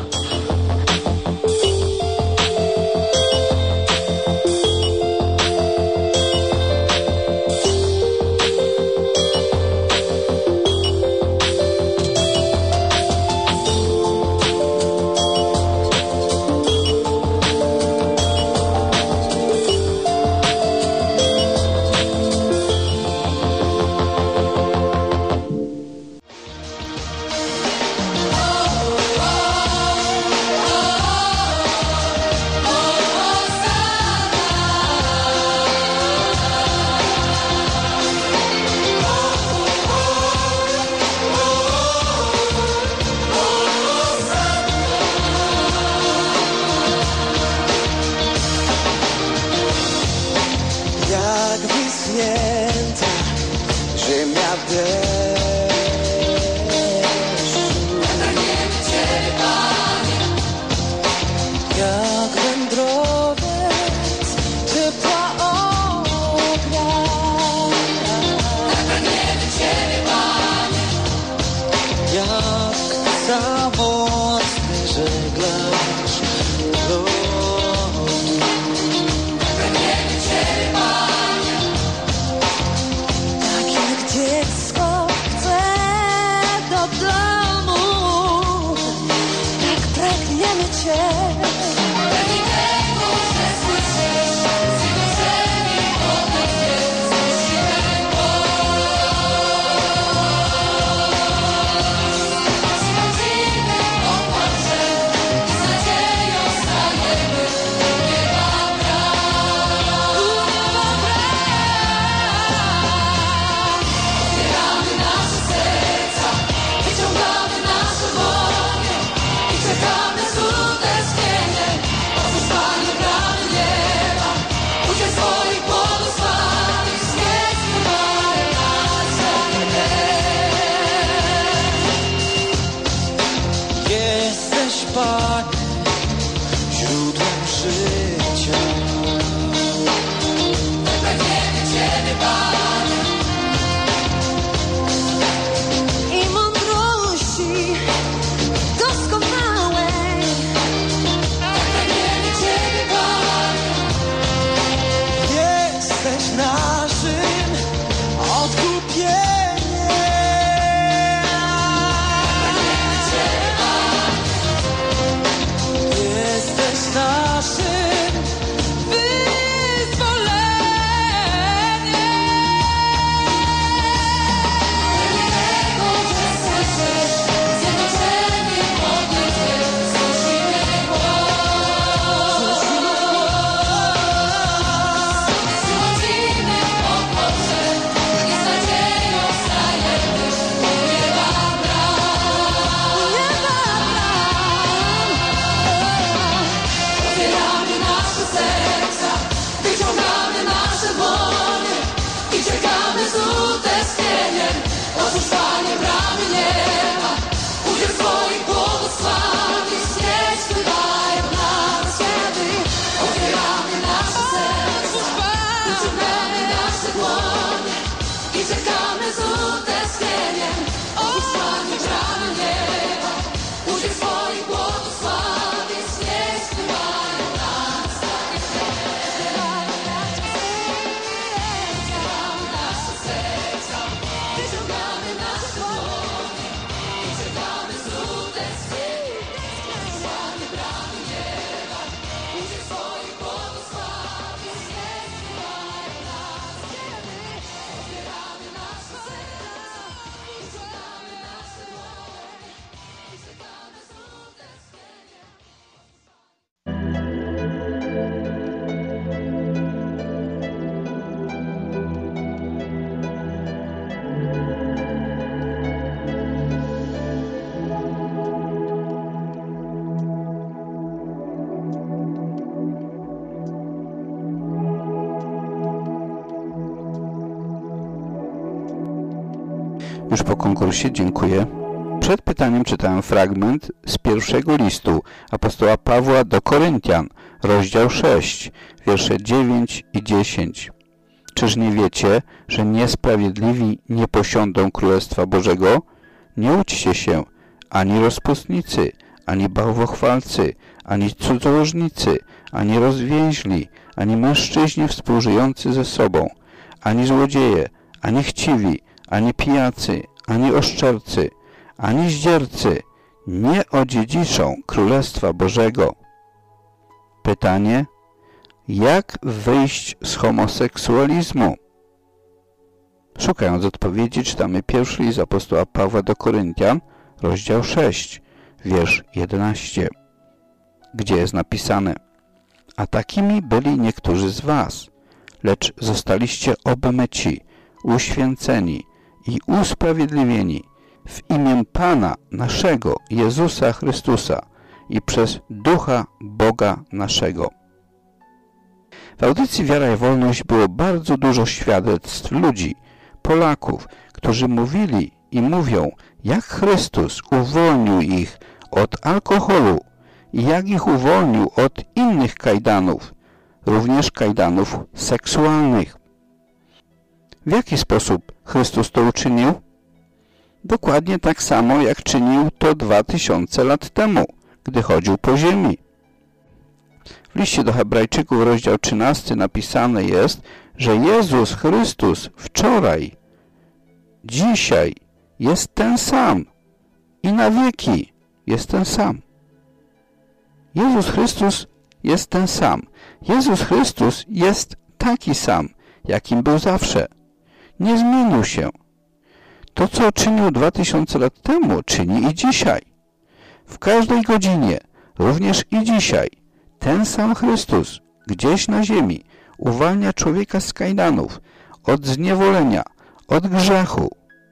tak wyschnięta ziemia deszczu. Pragniemy Ciebie, Panie, jak wędrowiec ciepła ognia. Pragniemy Ciebie, Panie, jak samotny żeglarz lotu. Pragniemy Ciebie, Panie, tak jak dziecko chce do domu, tak pragniemy Ciebie. Pragniemy, że słyszysz zjednoczeni podnieś Jezus świętego. Sprawdzimy opłacze i z nadzieją stajemy u nieba bram. Otwieramy nasze serca, wyciągamy nasze dłonie i czekamy z utęsknieniem. Otwórz, Panie, bramy nieba, udziel swoich błogosławień, znieś chwałę nas za nie. Jesteś, Panie, źródłem życia. Pragniemy Ciebie, Panie, i mądrości doskonałej. Pragniemy Ciebie, Panie, jesteś naszym odkupieniem. Pragniemy Ciebie, Panie, jesteś naszym wyzwoleniem. Pragniemy, że słyszysz zjednoczeni podnieś Jezus imię głos. Zgodzimy opłacze i z nadzieją stajemy u nieba bram. Otwieramy nasze serca, wyciągamy nasze dłonie i czekamy z utęsknieniem. Otwórz, Panie, bramy nieba, udziel swoich błogosławień, znieś spływają nas kiedy. Otwieramy nasze serca, wyciągamy nasze dłonie i czekamy z utęsknieniem. Otwórz, Panie, bramy nieba, udziel swoich błogosławień, znieś spływają nas kiedy. Otwieramy nasze serca, wyciągamy nasze dłonie i czekamy z utęsknieniem. Otwórz, Panie, bramy nieba, udziel swoich błogosławień, znieś spływają nas kiedy. Otwieramy nasze serca, wyciągamy nasze dłonie i czekamy z utęsknieniem. Już po konkursie dziękuję. Przed pytaniem czytałem fragment z pierwszego listu apostoła Pawła do Koryntian, rozdział 6, wiersze 9 i 10. Czyż nie wiecie, że niesprawiedliwi nie posiądą Królestwa Bożego? Nie łudźcie się, ani rozpustnicy, ani bałwochwalcy, ani cudzołożnicy, ani rozwięźli, ani mężczyźni współżyjący ze sobą, ani złodzieje, ani chciwi, ani pijacy, ani oszczercy, ani zdziercy nie odziedziczą Królestwa Bożego. Pytanie: jak wyjść z homoseksualizmu? Szukając odpowiedzi, czytamy pierwszy list apostoła Pawła do Koryntian, rozdział 6, wiersz 11, gdzie jest napisane: a takimi byli niektórzy z was, lecz zostaliście obmyci, uświęceni i usprawiedliwieni w imię Pana naszego Jezusa Chrystusa i przez Ducha Boga naszego. W audycji Wiara i Wolność było bardzo dużo świadectw ludzi, Polaków, którzy mówili i mówią, jak Chrystus uwolnił ich od alkoholu i jak ich uwolnił od innych kajdanów, również kajdanów seksualnych. W jaki sposób Chrystus to uczynił? Dokładnie tak samo, jak czynił to 2000 lat temu, gdy chodził po ziemi. W liście do Hebrajczyków, rozdział 13, napisane jest, że Jezus Chrystus wczoraj, dzisiaj jest ten sam i na wieki jest ten sam. Jezus Chrystus jest ten sam. Jezus Chrystus jest taki sam, jakim był zawsze. Nie zmienił się. To, co czynił 2000 lat temu, czyni i dzisiaj. W każdej godzinie, również i dzisiaj, ten sam Chrystus gdzieś na ziemi uwalnia człowieka z kajdanów, od zniewolenia, od grzechu.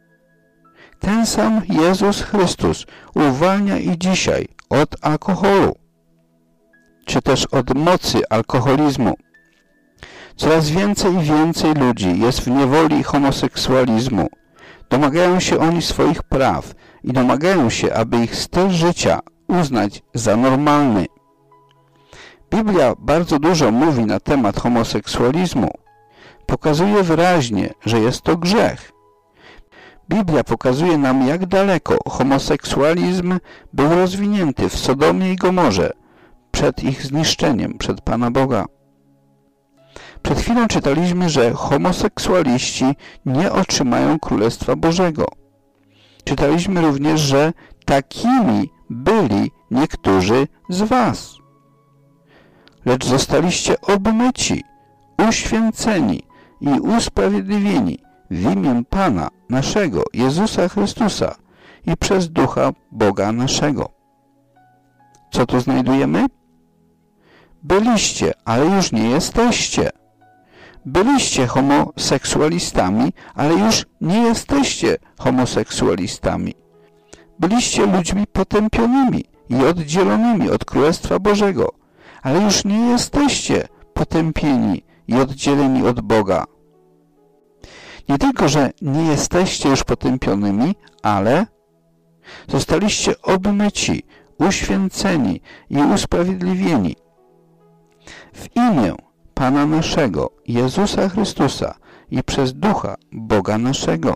Ten sam Jezus Chrystus uwalnia i dzisiaj od alkoholu, czy też od mocy alkoholizmu. Coraz więcej i więcej ludzi jest w niewoli homoseksualizmu. Domagają się oni swoich praw i domagają się, aby ich styl życia uznać za normalny. Biblia bardzo dużo mówi na temat homoseksualizmu. Pokazuje wyraźnie, że jest to grzech. Biblia pokazuje nam, jak daleko homoseksualizm był rozwinięty w Sodomie i Gomorze przed ich zniszczeniem, przed Pana Boga. Przed chwilą czytaliśmy, że homoseksualiści nie otrzymają Królestwa Bożego. Czytaliśmy również, że takimi byli niektórzy z was. Lecz zostaliście obmyci, uświęceni i usprawiedliwieni w imię Pana naszego, Jezusa Chrystusa i przez Ducha Boga naszego. Co tu znajdujemy? Byliście, ale już nie jesteście. Byliście homoseksualistami, ale już nie jesteście homoseksualistami. Byliście ludźmi potępionymi i oddzielonymi od Królestwa Bożego, ale już nie jesteście potępieni i oddzieleni od Boga. Nie tylko, że nie jesteście już potępionymi, ale zostaliście obmyci, uświęceni i usprawiedliwieni w imię Pana naszego, Jezusa Chrystusa i przez Ducha Boga naszego.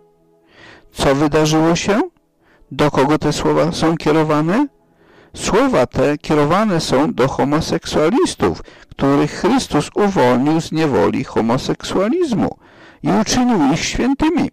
Co wydarzyło się? Do kogo te słowa są kierowane? Słowa te kierowane są do homoseksualistów, których Chrystus uwolnił z niewoli homoseksualizmu i uczynił ich świętymi.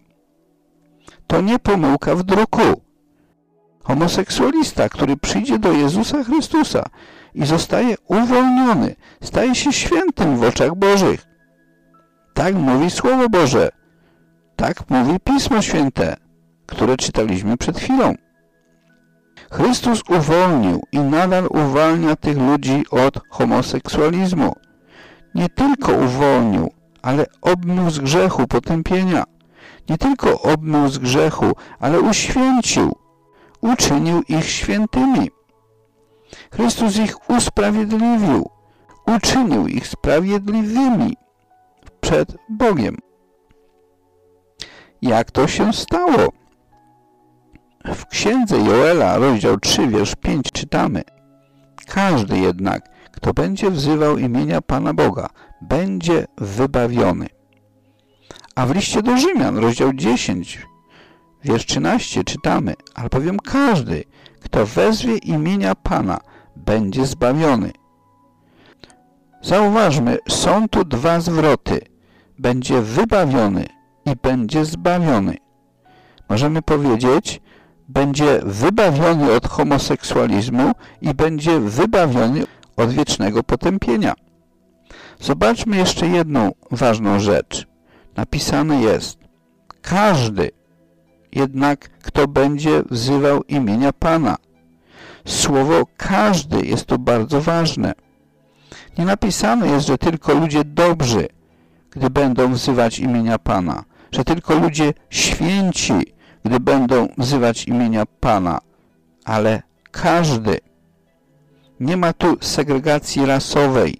To nie pomyłka w druku. Homoseksualista, który przyjdzie do Jezusa Chrystusa i zostaje uwolniony, staje się świętym w oczach Bożych. Tak mówi Słowo Boże. Tak mówi Pismo Święte, które czytaliśmy przed chwilą. Chrystus uwolnił i nadal uwalnia tych ludzi od homoseksualizmu. Nie tylko uwolnił, ale obmył z grzechu potępienia. Nie tylko obmył z grzechu, ale uświęcił. Uczynił ich świętymi. Chrystus ich usprawiedliwił. Uczynił ich sprawiedliwymi przed Bogiem. Jak to się stało? W księdze Joela, rozdział 3, wiersz 5 czytamy: każdy jednak, kto będzie wzywał imienia Pana Boga, będzie wybawiony. A w liście do Rzymian, rozdział 10, wiersz 13 czytamy: albowiem każdy, kto wezwie imienia Pana, będzie zbawiony. Zauważmy, są tu dwa zwroty. Będzie wybawiony i będzie zbawiony. Możemy powiedzieć, będzie wybawiony od homoseksualizmu i będzie wybawiony od wiecznego potępienia. Zobaczmy jeszcze jedną ważną rzecz. Napisane jest: każdy jednak, kto będzie wzywał imienia Pana. Słowo każdy jest tu bardzo ważne. Nie napisane jest, że tylko ludzie dobrzy, gdy będą wzywać imienia Pana, że tylko ludzie święci, gdy będą wzywać imienia Pana, ale każdy. Nie ma tu segregacji rasowej,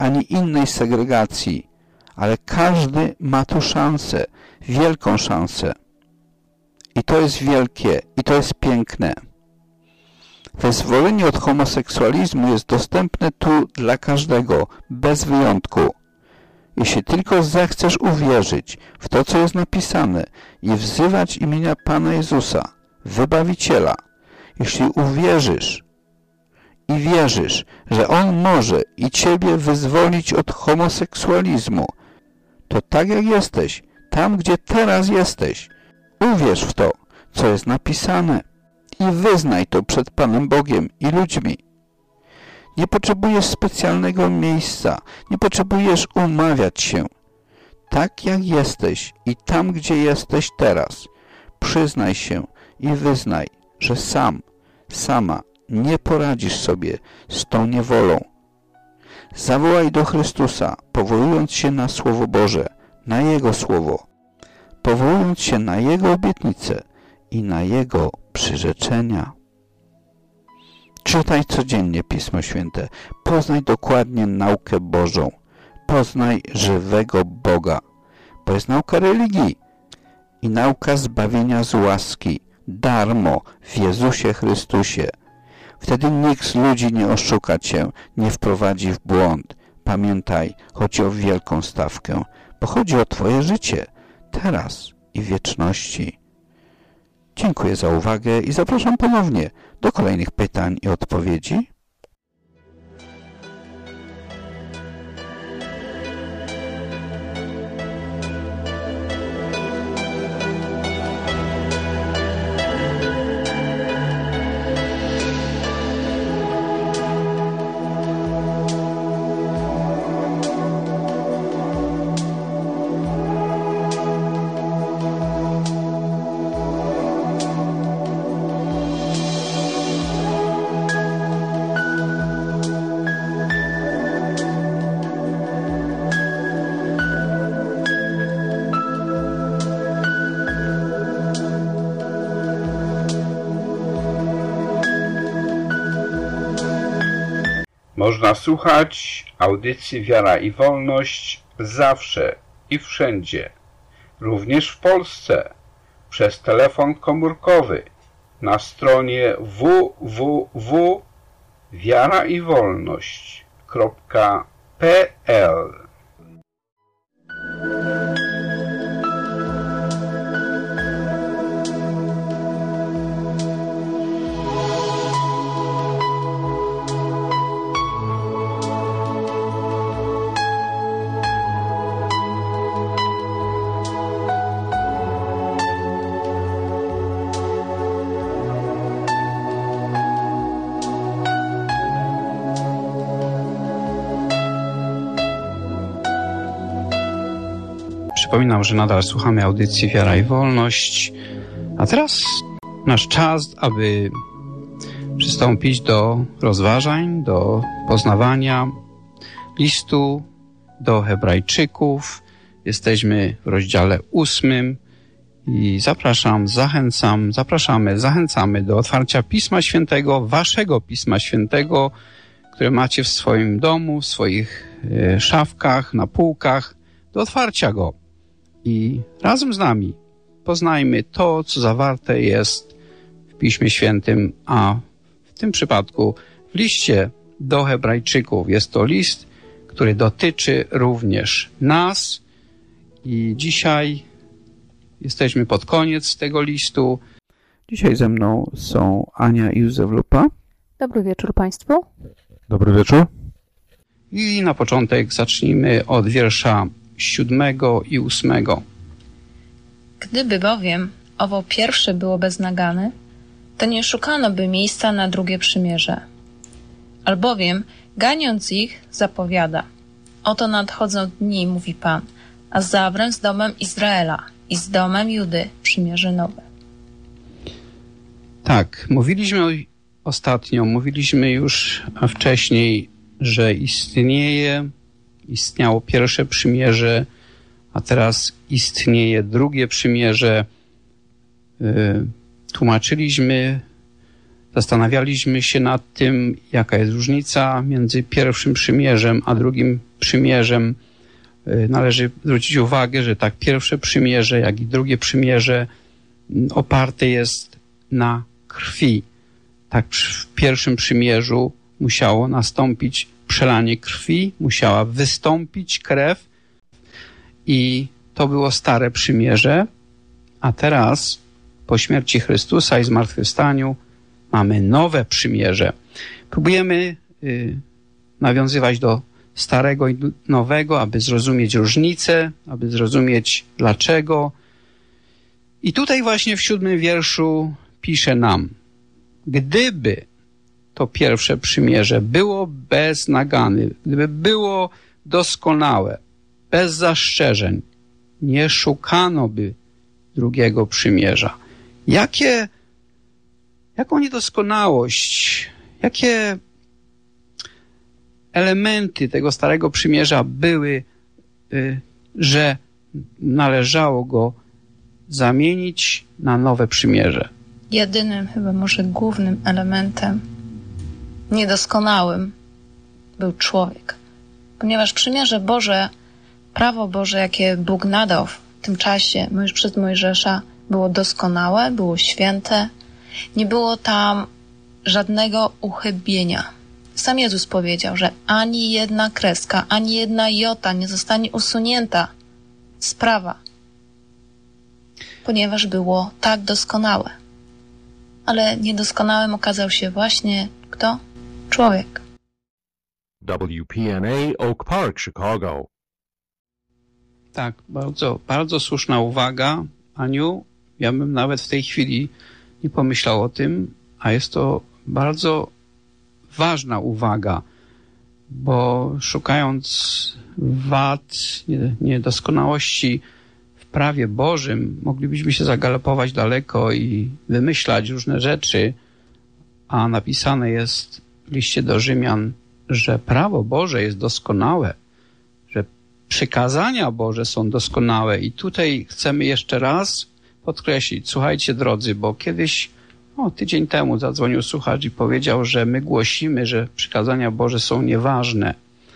ani innej segregacji, ale każdy ma tu szansę, wielką szansę. I to jest wielkie, i to jest piękne. Wyzwolenie od homoseksualizmu jest dostępne tu dla każdego, bez wyjątku. Jeśli tylko zechcesz uwierzyć w to, co jest napisane i wzywać imienia Pana Jezusa, Wybawiciela, jeśli uwierzysz i wierzysz, że On może i Ciebie wyzwolić od homoseksualizmu, to tak jak jesteś, tam gdzie teraz jesteś, uwierz w to, co jest napisane i wyznaj to przed Panem Bogiem i ludźmi. Nie potrzebujesz specjalnego miejsca, nie potrzebujesz umawiać się. Tak jak jesteś i tam, gdzie jesteś teraz, przyznaj się i wyznaj, że sama nie poradzisz sobie z tą niewolą. Zawołaj do Chrystusa, powołując się na Słowo Boże, na Jego Słowo, powołując się na Jego obietnice i na Jego przyrzeczenia. Czytaj codziennie Pismo Święte, poznaj dokładnie naukę Bożą, poznaj żywego Boga, bo jest nauka religii i nauka zbawienia z łaski, darmo w Jezusie Chrystusie. Wtedy nikt z ludzi nie oszuka Cię, nie wprowadzi w błąd. Pamiętaj, chodzi o wielką stawkę, bo chodzi o Twoje życie, teraz i w wieczności. Dziękuję za uwagę i zapraszam ponownie do kolejnych pytań i odpowiedzi. Można słuchać audycji Wiara i Wolność zawsze i wszędzie, również w Polsce, przez telefon komórkowy na stronie www.wiaraiwolność.pl. Przypominam, że nadal słuchamy audycji Wiara i Wolność, a teraz nasz czas, aby przystąpić do rozważań, do poznawania listu do Hebrajczyków. Jesteśmy w rozdziale 8 i zachęcamy do otwarcia Pisma Świętego, waszego Pisma Świętego, które macie w swoim domu, w swoich szafkach, na półkach, do otwarcia go. I razem z nami poznajmy to, co zawarte jest w Piśmie Świętym, a w tym przypadku w liście do Hebrajczyków. Jest to list, który dotyczy również nas i dzisiaj jesteśmy pod koniec tego listu. Dzisiaj ze mną są Ania i Józef Lupa. Dobry wieczór Państwu. Dobry wieczór. I na początek zacznijmy od wiersza 7 i 8. Gdyby bowiem owo pierwsze było beznagane, to nie szukano by miejsca na drugie przymierze. Albowiem, ganiąc ich, zapowiada: oto nadchodzą dni, mówi Pan, a zawrę z domem Izraela i z domem Judy przymierze nowe. Tak, mówiliśmy już wcześniej, że istniało pierwsze przymierze, a teraz istnieje drugie przymierze. Tłumaczyliśmy Zastanawialiśmy się nad tym, jaka jest różnica między pierwszym przymierzem a drugim przymierzem. Należy zwrócić uwagę, że tak pierwsze przymierze, jak i drugie przymierze oparte jest na krwi. Tak w pierwszym przymierzu musiało nastąpić przelanie krwi, musiała wystąpić krew i to było stare przymierze, a teraz po śmierci Chrystusa i zmartwychwstaniu mamy nowe przymierze. Próbujemy nawiązywać do starego i nowego, aby zrozumieć różnicę, aby zrozumieć dlaczego. I tutaj właśnie w 7 wierszu pisze nam: gdyby to pierwsze przymierze było bez nagany, gdyby było doskonałe, bez zastrzeżeń, nie szukano by drugiego przymierza. Jaką niedoskonałość, jakie elementy tego starego przymierza były, że należało go zamienić na nowe przymierze. Jedynym, chyba może głównym elementem niedoskonałym był człowiek. Ponieważ przymierze Boże, prawo Boże, jakie Bóg nadał w tym czasie przez Mojżesza, było doskonałe, było święte. Nie było tam żadnego uchybienia. Sam Jezus powiedział, że ani jedna kreska, ani jedna jota nie zostanie usunięta z prawa, ponieważ było tak doskonałe. Ale niedoskonałym okazał się właśnie kto? Człowiek. WPNA Oak Park, Chicago. Tak, bardzo słuszna uwaga, Aniu. Ja bym nawet w tej chwili nie pomyślał o tym, a jest to bardzo ważna uwaga, bo szukając wad, niedoskonałości w prawie Bożym, moglibyśmy się zagalopować daleko i wymyślać różne rzeczy, a napisane jest w liście do Rzymian, że prawo Boże jest doskonałe, że przykazania Boże są doskonałe i tutaj chcemy jeszcze raz podkreślić, słuchajcie drodzy, bo kiedyś, tydzień temu zadzwonił słuchacz i powiedział, że my głosimy, że przykazania Boże są nieważne.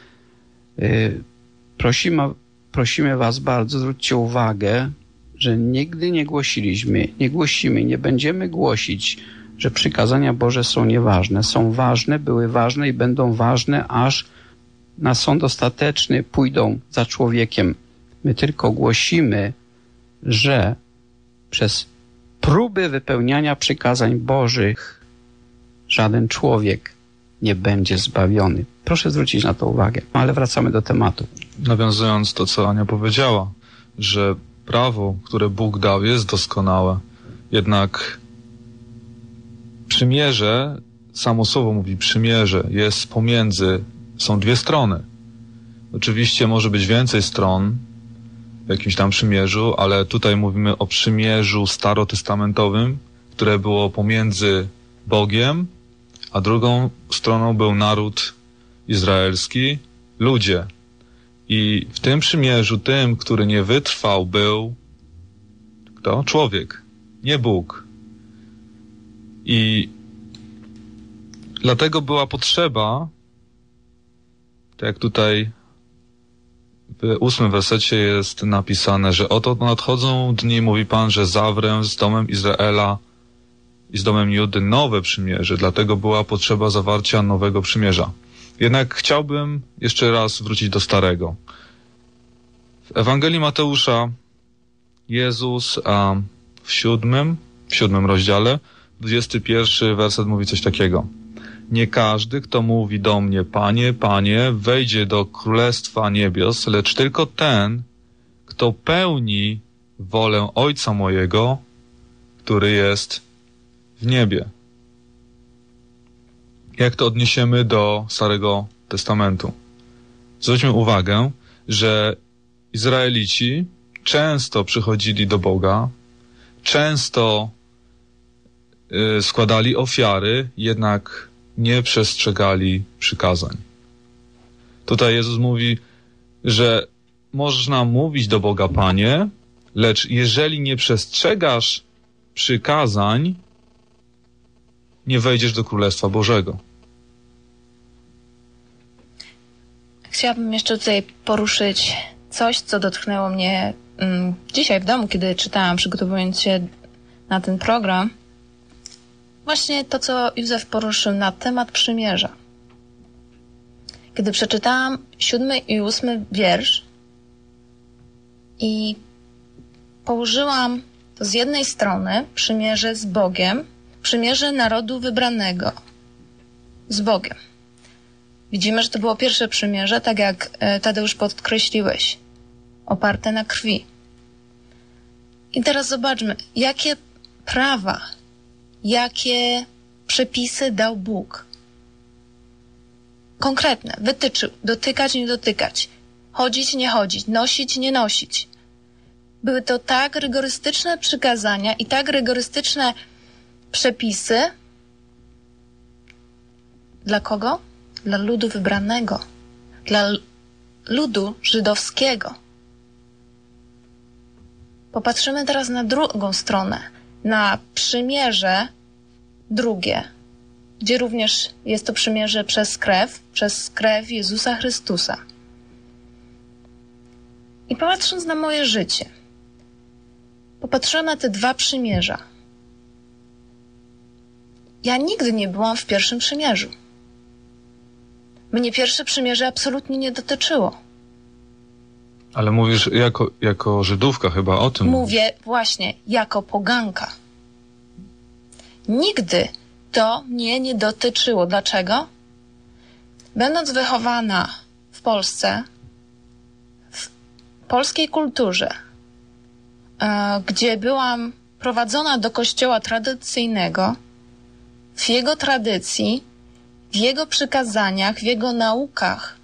Prosimy was bardzo, zwróćcie uwagę, że nigdy nie głosimy, nie będziemy głosić, że przykazania Boże są nieważne. Są ważne, były ważne i będą ważne, aż na sąd ostateczny pójdą za człowiekiem. My tylko głosimy, że przez próby wypełniania przykazań Bożych żaden człowiek nie będzie zbawiony. Proszę zwrócić na to uwagę, ale wracamy do tematu. Nawiązując to, co Ania powiedziała, że prawo, które Bóg dał, jest doskonałe, jednak przymierze, samo słowo mówi przymierze, jest pomiędzy, są dwie strony. Oczywiście może być więcej stron w jakimś tam przymierzu, ale tutaj mówimy o przymierzu starotestamentowym, które było pomiędzy Bogiem, a drugą stroną był naród izraelski, ludzie. I w tym przymierzu tym, który nie wytrwał, był kto? Człowiek, nie Bóg. I dlatego była potrzeba, tak jak tutaj w 8 wersecie jest napisane, że oto nadchodzą dni, mówi Pan, że zawrę z domem Izraela i z domem Judy nowe przymierze. Dlatego była potrzeba zawarcia nowego przymierza. Jednak chciałbym jeszcze raz wrócić do starego. W Ewangelii Mateusza Jezus w 7 rozdziale, 21 werset mówi coś takiego. Nie każdy, kto mówi do mnie, Panie, Panie, wejdzie do Królestwa Niebios, lecz tylko ten, kto pełni wolę Ojca mojego, który jest w niebie. Jak to odniesiemy do Starego Testamentu? Zwróćmy uwagę, że Izraelici często przychodzili do Boga, często składali ofiary, jednak nie przestrzegali przykazań. Tutaj Jezus mówi, że można mówić do Boga, Panie, lecz jeżeli nie przestrzegasz przykazań, nie wejdziesz do Królestwa Bożego. Chciałabym jeszcze tutaj poruszyć coś, co dotknęło mnie dzisiaj w domu, kiedy czytałam, przygotowując się na ten program. Właśnie to, co Józef poruszył na temat przymierza. Kiedy przeczytałam 7 i 8 wiersz i położyłam to z jednej strony przymierze z Bogiem, przymierze narodu wybranego z Bogiem. Widzimy, że to było pierwsze przymierze, tak jak Tadeusz podkreśliłeś, oparte na krwi. I teraz zobaczmy, jakie prawa, jakie przepisy dał Bóg. Konkretne, wytyczył, dotykać, nie dotykać, chodzić, nie chodzić, nosić, nie nosić. Były to tak rygorystyczne przykazania i tak rygorystyczne przepisy. Dla kogo? Dla ludu wybranego. Dla ludu żydowskiego. Popatrzymy teraz na drugą stronę. Na przymierze drugie, gdzie również jest to przymierze przez krew Jezusa Chrystusa. I patrząc na moje życie, popatrzyłam na te dwa przymierza. Ja nigdy nie byłam w pierwszym przymierzu. Mnie pierwsze przymierze absolutnie nie dotyczyło. Ale mówisz jako Żydówka chyba o tym. Mówię właśnie jako poganka. Nigdy to mnie nie dotyczyło. Dlaczego? Będąc wychowana w Polsce, w polskiej kulturze, gdzie byłam prowadzona do kościoła tradycyjnego, w jego tradycji, w jego przykazaniach, w jego naukach,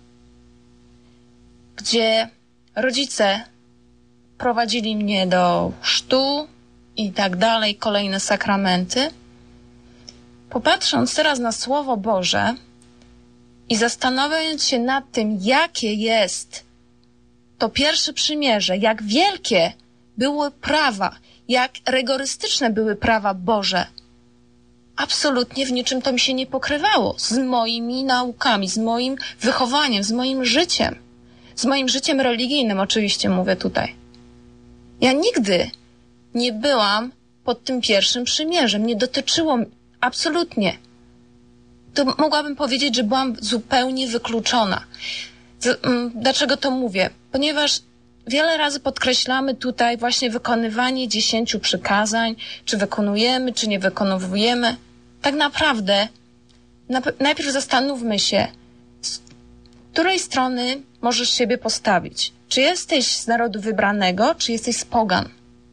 gdzie rodzice prowadzili mnie do chrztu i tak dalej, kolejne sakramenty. Popatrząc teraz na Słowo Boże i zastanawiając się nad tym, jakie jest to pierwsze przymierze, jak wielkie były prawa, jak rygorystyczne były prawa Boże, absolutnie w niczym to mi się nie pokrywało z moimi naukami, z moim wychowaniem, z moim życiem. Z moim życiem religijnym oczywiście mówię tutaj. Ja nigdy nie byłam pod tym pierwszym przymierzem. Nie dotyczyło absolutnie. To mogłabym powiedzieć, że byłam zupełnie wykluczona. Dlaczego to mówię? Ponieważ wiele razy podkreślamy tutaj właśnie wykonywanie 10 przykazań, czy wykonujemy, czy nie wykonujemy. Tak naprawdę najpierw zastanówmy się, z której strony możesz siebie postawić. Czy jesteś z narodu wybranego, czy jesteś z pogan?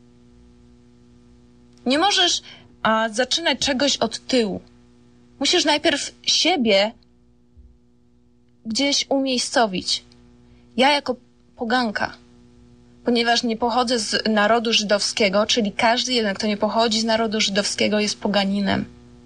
Nie możesz zaczynać czegoś od tyłu. Musisz najpierw siebie gdzieś umiejscowić. Ja jako poganka, ponieważ nie pochodzę z narodu żydowskiego, czyli każdy jeden, kto nie pochodzi z narodu żydowskiego, jest poganinem.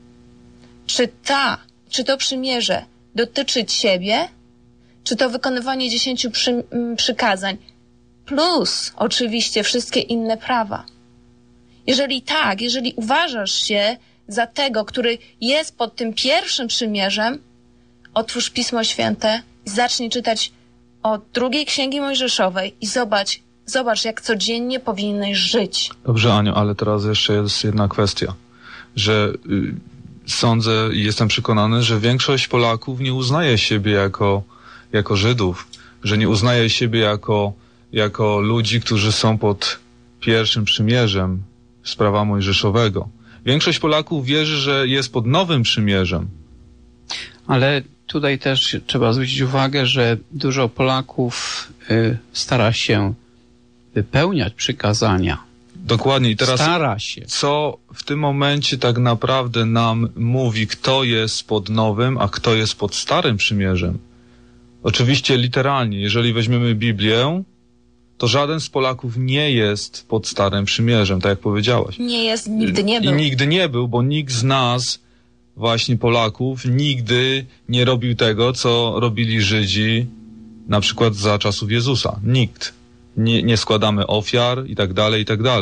Czy to przymierze dotyczy ciebie, czy to wykonywanie 10 przykazań, plus oczywiście wszystkie inne prawa. Jeżeli tak, jeżeli uważasz się za tego, który jest pod tym pierwszym przymierzem, otwórz Pismo Święte i zacznij czytać od 2 Księgi Mojżeszowej i zobacz, jak codziennie powinieneś żyć. Dobrze, Aniu, ale teraz jeszcze jest jedna kwestia, że sądzę i jestem przekonany, że większość Polaków nie uznaje siebie jako Żydów, że nie uznaje siebie jako ludzi, którzy są pod pierwszym przymierzem z prawa mojżeszowego. Większość Polaków wierzy, że jest pod nowym przymierzem. Ale tutaj też trzeba zwrócić uwagę, że dużo Polaków stara się wypełniać przykazania. Dokładnie. I teraz stara się. Co w tym momencie tak naprawdę nam mówi, kto jest pod nowym, a kto jest pod starym przymierzem? Oczywiście literalnie, jeżeli weźmiemy Biblię, to żaden z Polaków nie jest pod starym przymierzem, tak jak powiedziałaś. Nie jest, nigdy nie był. I nigdy nie był, bo nikt z nas, właśnie Polaków, nigdy nie robił tego, co robili Żydzi, na przykład za czasów Jezusa. Nikt. Nie składamy ofiar i tak dalej, i tak dalej.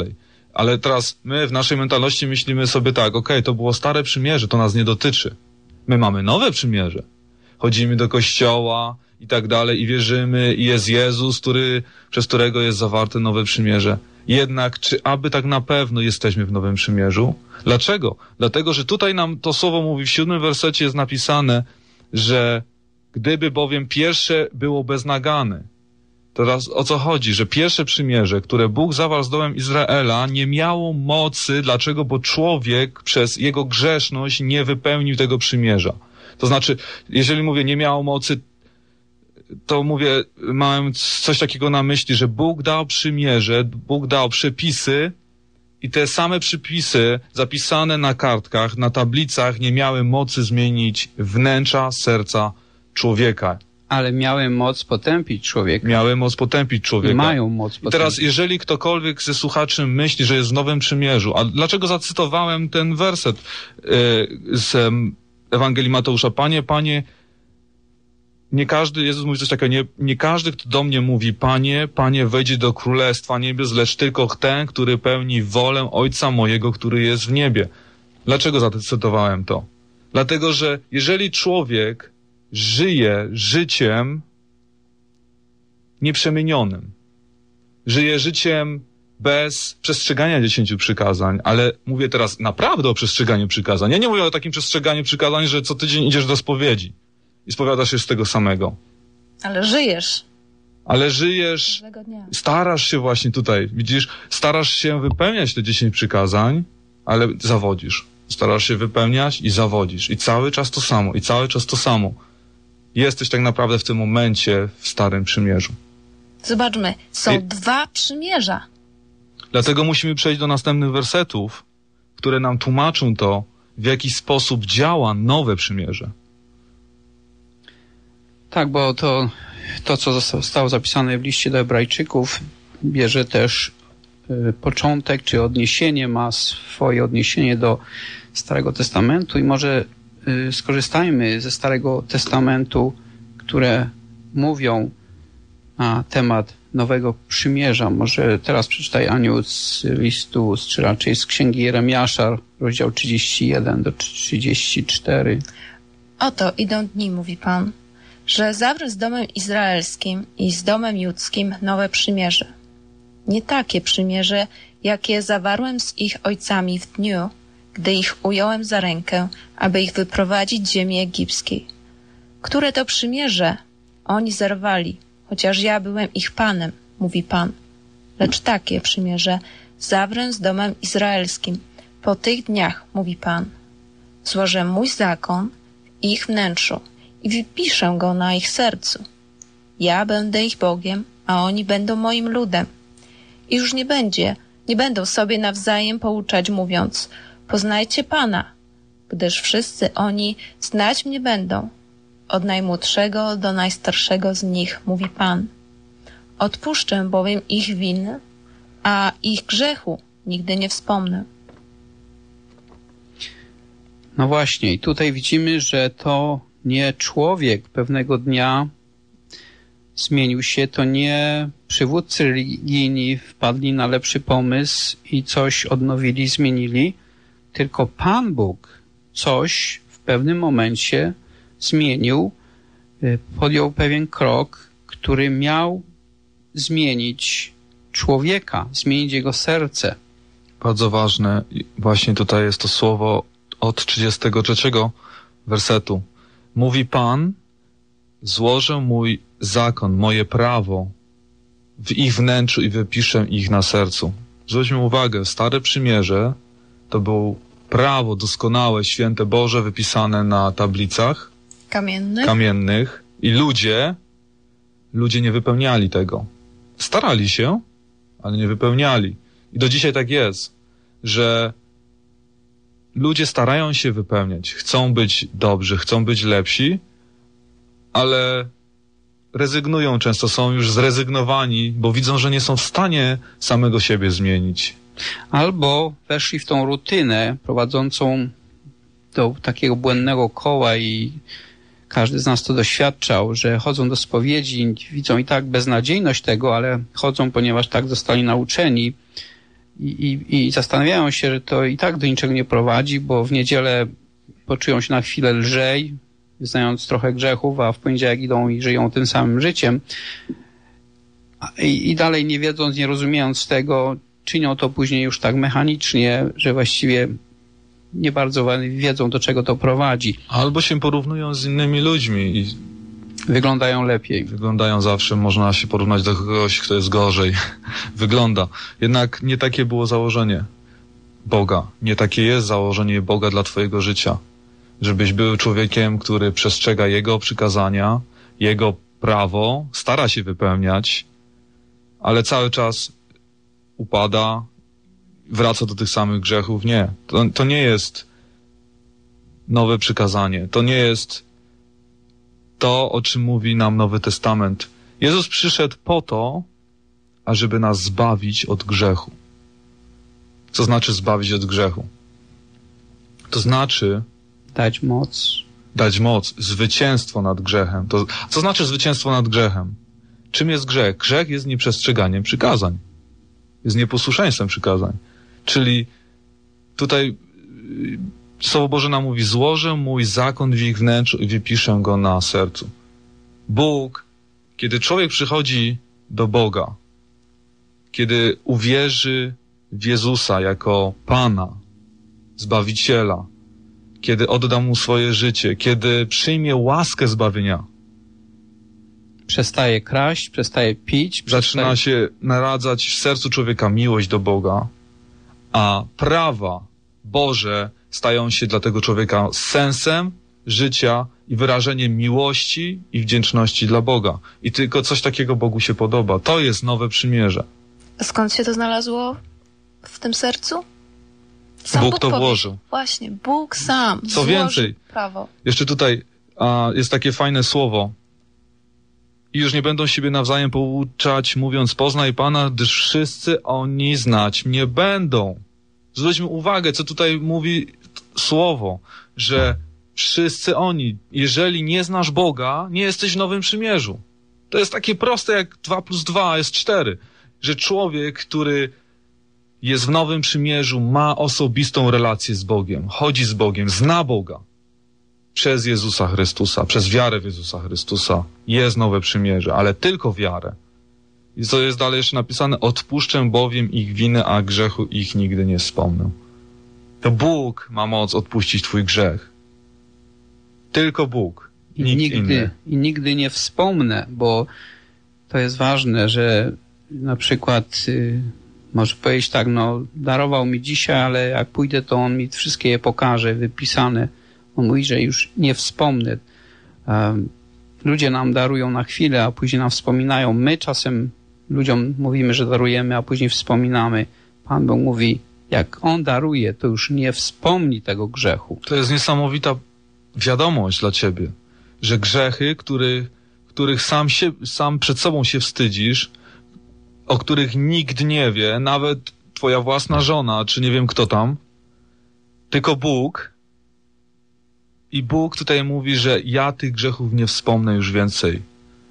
Ale teraz my w naszej mentalności myślimy sobie tak, okej, to było stare przymierze, to nas nie dotyczy. My mamy nowe przymierze. Chodzimy do kościoła i tak dalej i wierzymy i jest Jezus, przez którego jest zawarte nowe przymierze. Jednak czy aby tak na pewno jesteśmy w nowym przymierzu? Dlaczego? Dlatego, że tutaj nam to słowo mówi, w 7 wersecie jest napisane, że gdyby bowiem pierwsze było bez nagany. Teraz o co chodzi? Że pierwsze przymierze, które Bóg zawarł z domem Izraela, nie miało mocy. Dlaczego? Bo człowiek przez jego grzeszność nie wypełnił tego przymierza. To znaczy, jeżeli mówię nie miało mocy, to mówię, mam coś takiego na myśli, że Bóg dał przymierze, Bóg dał przepisy i te same przepisy zapisane na kartkach, na tablicach nie miały mocy zmienić wnętrza serca człowieka. Ale miały moc potępić człowieka. Miały moc potępić człowieka. I mają moc potępić. I teraz, jeżeli ktokolwiek ze słuchaczy myśli, że jest w nowym przymierzu, a dlaczego zacytowałem ten werset z Ewangelii Mateusza? Panie, nie każdy, Jezus mówi coś takiego, nie każdy, kto do mnie mówi, Panie, wejdzie do Królestwa Niebios, lecz tylko ten, który pełni wolę Ojca mojego, który jest w niebie. Dlaczego zacytowałem to? Dlatego, że jeżeli człowiek żyje życiem nieprzemienionym, żyje życiem bez przestrzegania 10 przykazań, ale mówię teraz naprawdę o przestrzeganiu przykazań. Ja nie mówię o takim przestrzeganiu przykazań, że co tydzień idziesz do spowiedzi i spowiadasz się z tego samego. Ale żyjesz. Starasz się właśnie tutaj, widzisz, starasz się wypełniać te 10 przykazań, ale zawodzisz. Starasz się wypełniać i zawodzisz. I cały czas to samo, i cały czas to samo. Jesteś tak naprawdę w tym momencie w Starym Przymierzu. Zobaczmy, są 2 przymierza. Dlatego musimy przejść do następnych wersetów, które nam tłumaczą to, w jaki sposób działa nowe przymierze. Tak, bo to co zostało zapisane w liście do Hebrajczyków, bierze też początek, czy odniesienie, ma swoje odniesienie do Starego Testamentu i może skorzystajmy ze Starego Testamentu, które mówią na temat Nowego Przymierza. Może teraz przeczytaj, Aniu, z listu, czy raczej z Księgi Jeremiasza, rozdział 31 do 34. Oto idą dni, mówi Pan, że zawrę z domem izraelskim i z domem judzkim nowe przymierze. Nie takie przymierze, jakie zawarłem z ich ojcami w dniu, gdy ich ująłem za rękę, aby ich wyprowadzić z ziemi egipskiej. Które to przymierze oni zerwali, chociaż ja byłem ich Panem, mówi Pan. Lecz takie przymierze zawrę z domem izraelskim. Po tych dniach, mówi Pan, złożę mój zakon w ich wnętrzu i wypiszę go na ich sercu. Ja będę ich Bogiem, a oni będą moim ludem. I już nie będą sobie nawzajem pouczać, mówiąc, poznajcie Pana, gdyż wszyscy oni znać mnie będą, od najmłodszego do najstarszego z nich, mówi Pan. Odpuszczę bowiem ich winy, a ich grzechu nigdy nie wspomnę. No właśnie, i tutaj widzimy, że to nie człowiek pewnego dnia zmienił się, to nie przywódcy religijni wpadli na lepszy pomysł i coś odnowili, zmienili, tylko Pan Bóg coś w pewnym momencie zmienił, podjął pewien krok, który miał zmienić człowieka, zmienić jego serce. Bardzo ważne, właśnie tutaj jest to słowo od 33 wersetu. Mówi Pan, złożę mój zakon, moje prawo w ich wnętrzu i wypiszę ich na sercu. Zwróćmy uwagę, Stare Przymierze to było prawo doskonałe, święte Boże, wypisane na tablicach kamiennych i ludzie nie wypełniali tego. Starali się, ale nie wypełniali. I do dzisiaj tak jest, że ludzie starają się wypełniać, chcą być dobrzy, chcą być lepsi, ale rezygnują często, są już zrezygnowani, bo widzą, że nie są w stanie samego siebie zmienić. Albo weszli w tą rutynę prowadzącą do takiego błędnego koła i każdy z nas to doświadczał, że chodzą do spowiedzi, widzą i tak beznadziejność tego, ale chodzą, ponieważ tak zostali nauczeni i zastanawiają się, że to i tak do niczego nie prowadzi, bo w niedzielę poczują się na chwilę lżej, wyznając trochę grzechów, a w poniedziałek idą i żyją tym samym życiem. I dalej nie wiedząc, nie rozumiejąc tego, czynią to później już tak mechanicznie, że właściwie nie bardzo wiedzą, do czego to prowadzi. Albo się porównują z innymi ludźmi i wyglądają lepiej. Wyglądają zawsze, można się porównać do kogoś, kto jest gorzej. Wygląda. Jednak nie takie było założenie Boga. Nie takie jest założenie Boga dla twojego życia. Żebyś był człowiekiem, który przestrzega Jego przykazania, Jego prawo, stara się wypełniać, ale cały czas upada, wraca do tych samych grzechów. Nie. To nie jest nowe przykazanie. To nie jest to, o czym mówi nam Nowy Testament. Jezus przyszedł po to, ażeby nas zbawić od grzechu. Co znaczy zbawić od grzechu? To znaczy dać moc, zwycięstwo nad grzechem. Co znaczy zwycięstwo nad grzechem? Czym jest grzech? Grzech jest nieprzestrzeganiem przykazań. Jest nieposłuszeństwem przykazań. Czyli tutaj Słowo Boże nam mówi: złożę mój zakon w ich wnętrzu i wypiszę go na sercu. Bóg, kiedy człowiek przychodzi do Boga, kiedy uwierzy w Jezusa jako Pana, Zbawiciela, kiedy odda Mu swoje życie, kiedy przyjmie łaskę zbawienia, przestaje kraść, przestaje pić, zaczyna się naradzać w sercu człowieka miłość do Boga, a prawa Boże stają się dla tego człowieka sensem życia i wyrażeniem miłości i wdzięczności dla Boga. I tylko coś takiego Bogu się podoba. To jest nowe przymierze. A skąd się to znalazło w tym sercu? Sam Bóg to włożył. Właśnie, Bóg sam. Co więcej, prawo. Jeszcze tutaj jest takie fajne słowo. I już nie będą siebie nawzajem pouczać, mówiąc: poznaj Pana, gdyż wszyscy oni znać mnie będą. Zwróćmy uwagę, co tutaj mówi słowo, że wszyscy oni, jeżeli nie znasz Boga, nie jesteś w Nowym Przymierzu. To jest takie proste, jak 2 + 2 jest 4. Że człowiek, który jest w Nowym Przymierzu, ma osobistą relację z Bogiem, chodzi z Bogiem, zna Boga. Przez Jezusa Chrystusa, przez wiarę w Jezusa Chrystusa jest Nowe Przymierze, ale tylko wiarę. I co jest dalej jeszcze napisane: odpuszczę bowiem ich winy, a grzechu ich nigdy nie wspomnę. To Bóg ma moc odpuścić twój grzech. Tylko Bóg. Nikt inny. I nigdy nie wspomnę, bo to jest ważne, że na przykład może powiedzieć tak: no darował mi dzisiaj, ale jak pójdę, to on mi wszystkie je pokaże, wypisane. On mówi, że już nie wspomnę. Ludzie nam darują na chwilę, a później nam wspominają. My czasem ludziom mówimy, że darujemy, a później wspominamy. Pan Bóg mówi: jak On daruje, to już nie wspomni tego grzechu. To jest niesamowita wiadomość dla ciebie, że grzechy, których sam przed sobą się wstydzisz, o których nikt nie wie, nawet twoja własna żona, czy nie wiem kto tam, tylko Bóg. I Bóg tutaj mówi, że ja tych grzechów nie wspomnę już więcej.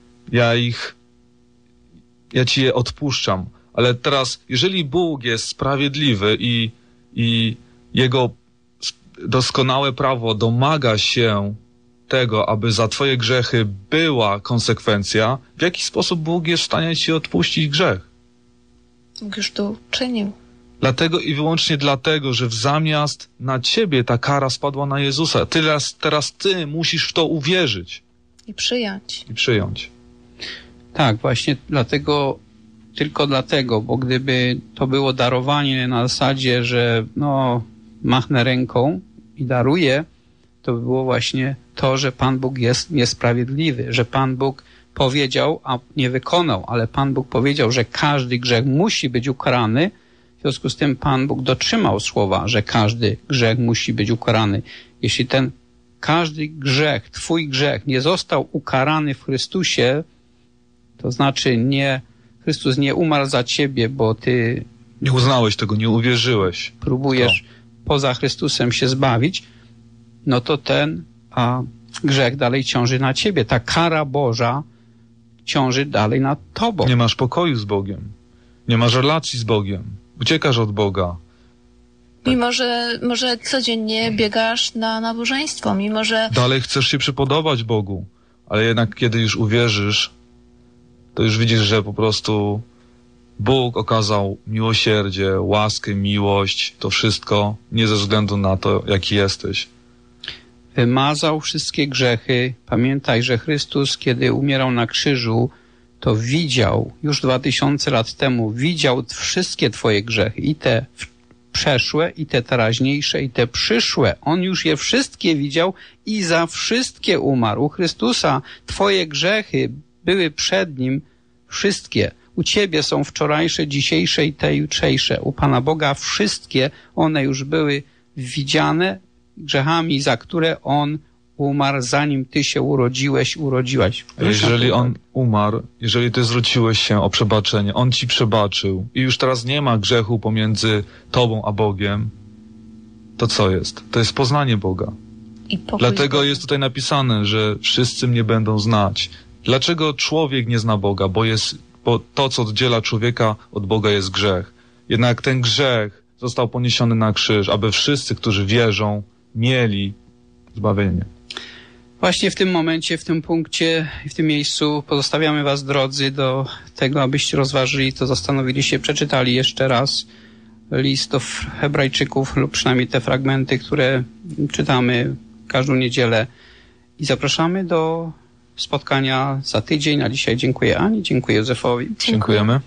Ja ci je odpuszczam. Ale teraz, jeżeli Bóg jest sprawiedliwy i Jego doskonałe prawo domaga się tego, aby za twoje grzechy była konsekwencja, w jaki sposób Bóg jest w stanie ci odpuścić grzech? Bóg już to uczynił. Dlatego i wyłącznie dlatego, że zamiast na ciebie ta kara spadła na Jezusa. Teraz ty musisz w to uwierzyć. I przyjąć. Tak, właśnie dlatego, tylko dlatego, bo gdyby to było darowanie na zasadzie, że no machnę ręką i daruję, to by było właśnie to, że Pan Bóg jest niesprawiedliwy, że Pan Bóg powiedział, a nie wykonał, ale Pan Bóg powiedział, że każdy grzech musi być ukarany. W związku z tym Pan Bóg dotrzymał słowa, że każdy grzech musi być ukarany. Jeśli ten każdy grzech, twój grzech nie został ukarany w Chrystusie, to znaczy Chrystus nie umarł za ciebie, bo ty nie uznałeś tego, nie uwierzyłeś. Próbujesz poza Chrystusem się zbawić, no to ten grzech dalej ciąży na ciebie. Ta kara Boża ciąży dalej nad tobą. Nie masz pokoju z Bogiem. Nie masz relacji z Bogiem. uciekasz od Boga. Mimo, że może codziennie biegasz na nabożeństwo, mimo, że... Dalej chcesz się przypodobać Bogu, ale jednak kiedy już uwierzysz, to już widzisz, że po prostu Bóg okazał miłosierdzie, łaskę, miłość, to wszystko, nie ze względu na to, jaki jesteś. Wymazał wszystkie grzechy. Pamiętaj, że Chrystus, kiedy umierał na krzyżu, to widział, już 2000 lat temu, widział wszystkie twoje grzechy, i te przeszłe, i te teraźniejsze, i te przyszłe. On już je wszystkie widział i za wszystkie umarł. U Chrystusa twoje grzechy były przed Nim wszystkie. U Ciebie są wczorajsze, dzisiejsze i te jutrzejsze. U Pana Boga wszystkie one już były widziane grzechami, za które On umarł, zanim Ty się urodziłaś. Jeżeli On umarł, jeżeli Ty zwróciłeś się o przebaczenie, On Ci przebaczył i już teraz nie ma grzechu pomiędzy Tobą a Bogiem, to co jest? To jest poznanie Boga. Dlatego jest tutaj napisane, że wszyscy mnie będą znać. Dlaczego człowiek nie zna Boga? Bo to, co oddziela człowieka od Boga, jest grzech. Jednak ten grzech został poniesiony na krzyż, aby wszyscy, którzy wierzą, mieli zbawienie. Właśnie w tym momencie, w tym punkcie, w tym miejscu pozostawiamy Was, drodzy, do tego, abyście rozważyli to, zastanowili się, przeczytali jeszcze raz list do Hebrajczyków lub przynajmniej te fragmenty, które czytamy każdą niedzielę, i zapraszamy do spotkania za tydzień. Na dzisiaj dziękuję Ani, dziękuję Józefowi. Dziękujemy.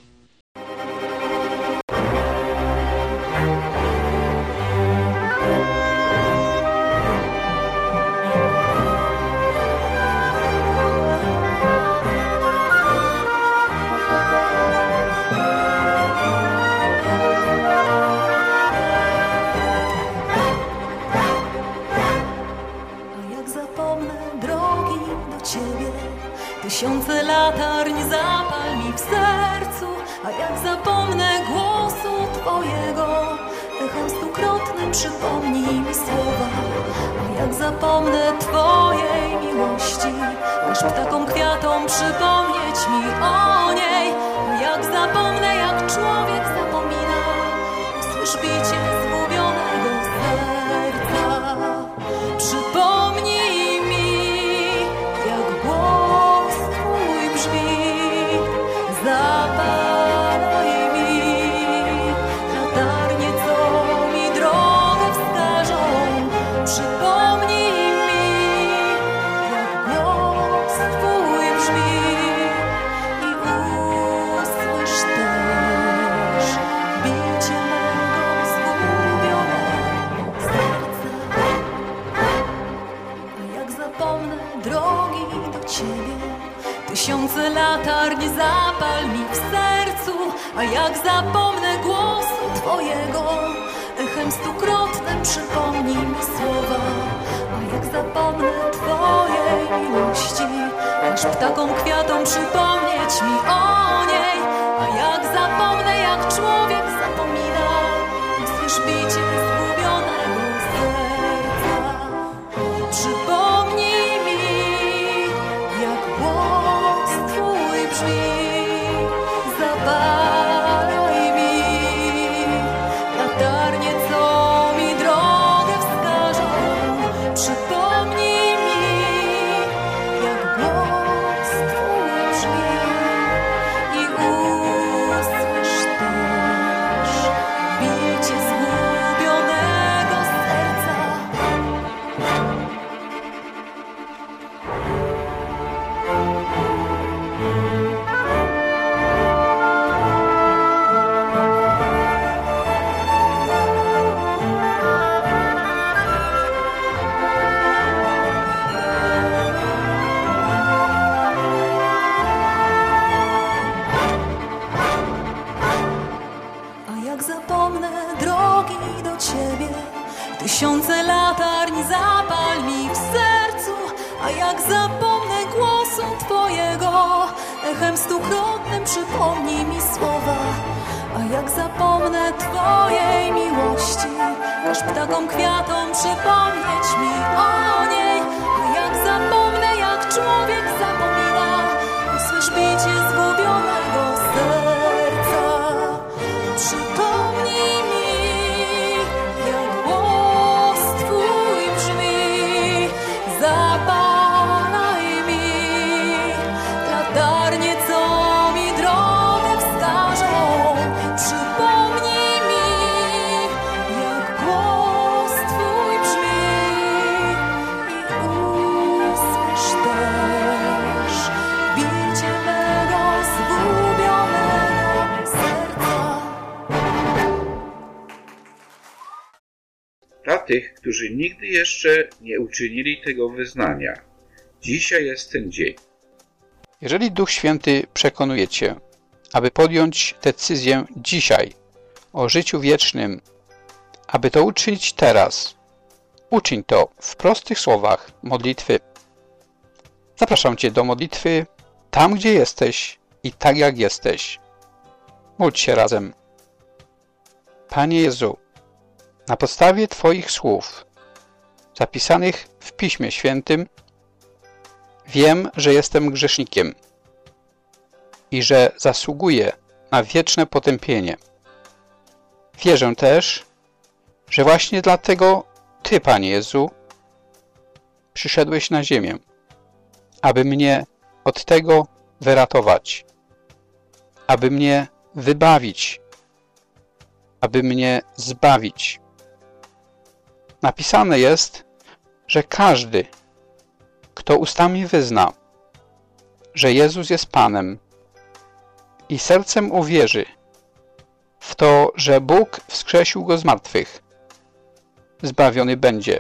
Tysiące latarń zapal mi w sercu, a jak zapomnę głosu Twojego, echem stukrotnym przypomnij mi słowa. A jak zapomnę Twojej miłości, każ ptakom kwiatom przypomnieć mi o niej. A jak zapomnę, jak człowiek zapomina, usłysz bicie zgubionego serca. Przypomnij mi, jak głos Twój brzmi, zapalaj mi latarnie, co mi drogę wskażą. Przypomnij mi, jak głos Twój brzmi, i usłysz też bicie mego zgubionego serca. A jak zapomnę drogi do Ciebie, tysiące latarń zapal mi w sercu. A jak zapomnę głosu Twojego, echem stukrotnym przypomnij mi słowa. A jak zapomnę Twojej miłości, każ ptakom kwiatom przypomnieć mi o niej. A jak zapomnę, jak człowiek zapomina, usłysz bicie zgubionego serca. Przypomnij mi, jak głos Twój brzmi, zapalaj mi latarnie, co mi drogę wskażą. Przypomnij mi, jak głos Twój brzmi, i usłysz też bicie zgubionego serca. A jak zapomnę drogi do Ciebie, tysiące latarń zapal mi w sercu. A jak zapomnę głosu Twojego, echem stukrotnym przypomnij mi słowa. A jak zapomnę Twojej miłości, każ ptakom kwiatom przypomnieć mi o niej. A jak zapomnę, jak człowiek zapomina, usłysz bicie zgubionego serca. Przypomnij tych, którzy nigdy jeszcze nie uczynili tego wyznania. Dzisiaj jest ten dzień. Jeżeli Duch Święty przekonuje Cię, aby podjąć decyzję dzisiaj o życiu wiecznym, aby to uczynić teraz, uczyń to w prostych słowach modlitwy. Zapraszam Cię do modlitwy tam, gdzie jesteś i tak jak jesteś. Módl się razem. Panie Jezu, na podstawie Twoich słów zapisanych w Piśmie Świętym wiem, że jestem grzesznikiem i że zasługuję na wieczne potępienie. Wierzę też, że właśnie dlatego Ty, Panie Jezu, przyszedłeś na ziemię, aby mnie od tego wyratować, aby mnie wybawić, aby mnie zbawić. Napisane jest, że każdy, kto ustami wyzna, że Jezus jest Panem i sercem uwierzy w to, że Bóg wskrzesił Go z martwych, zbawiony będzie,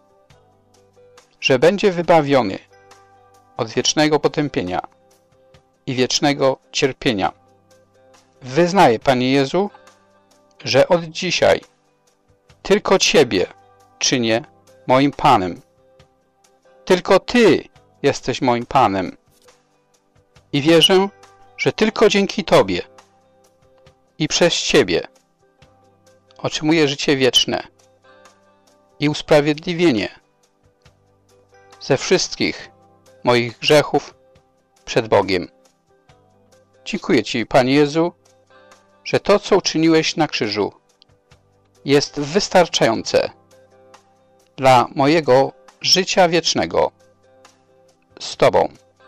że będzie wybawiony od wiecznego potępienia i wiecznego cierpienia. Wyznaję, Panie Jezu, że od dzisiaj tylko Ciebie czynię moim Panem. Tylko Ty jesteś moim Panem. I wierzę, że tylko dzięki Tobie i przez Ciebie otrzymuję życie wieczne i usprawiedliwienie ze wszystkich moich grzechów przed Bogiem. Dziękuję Ci, Panie Jezu, że to, co uczyniłeś na krzyżu, jest wystarczające dla mojego życia wiecznego z Tobą.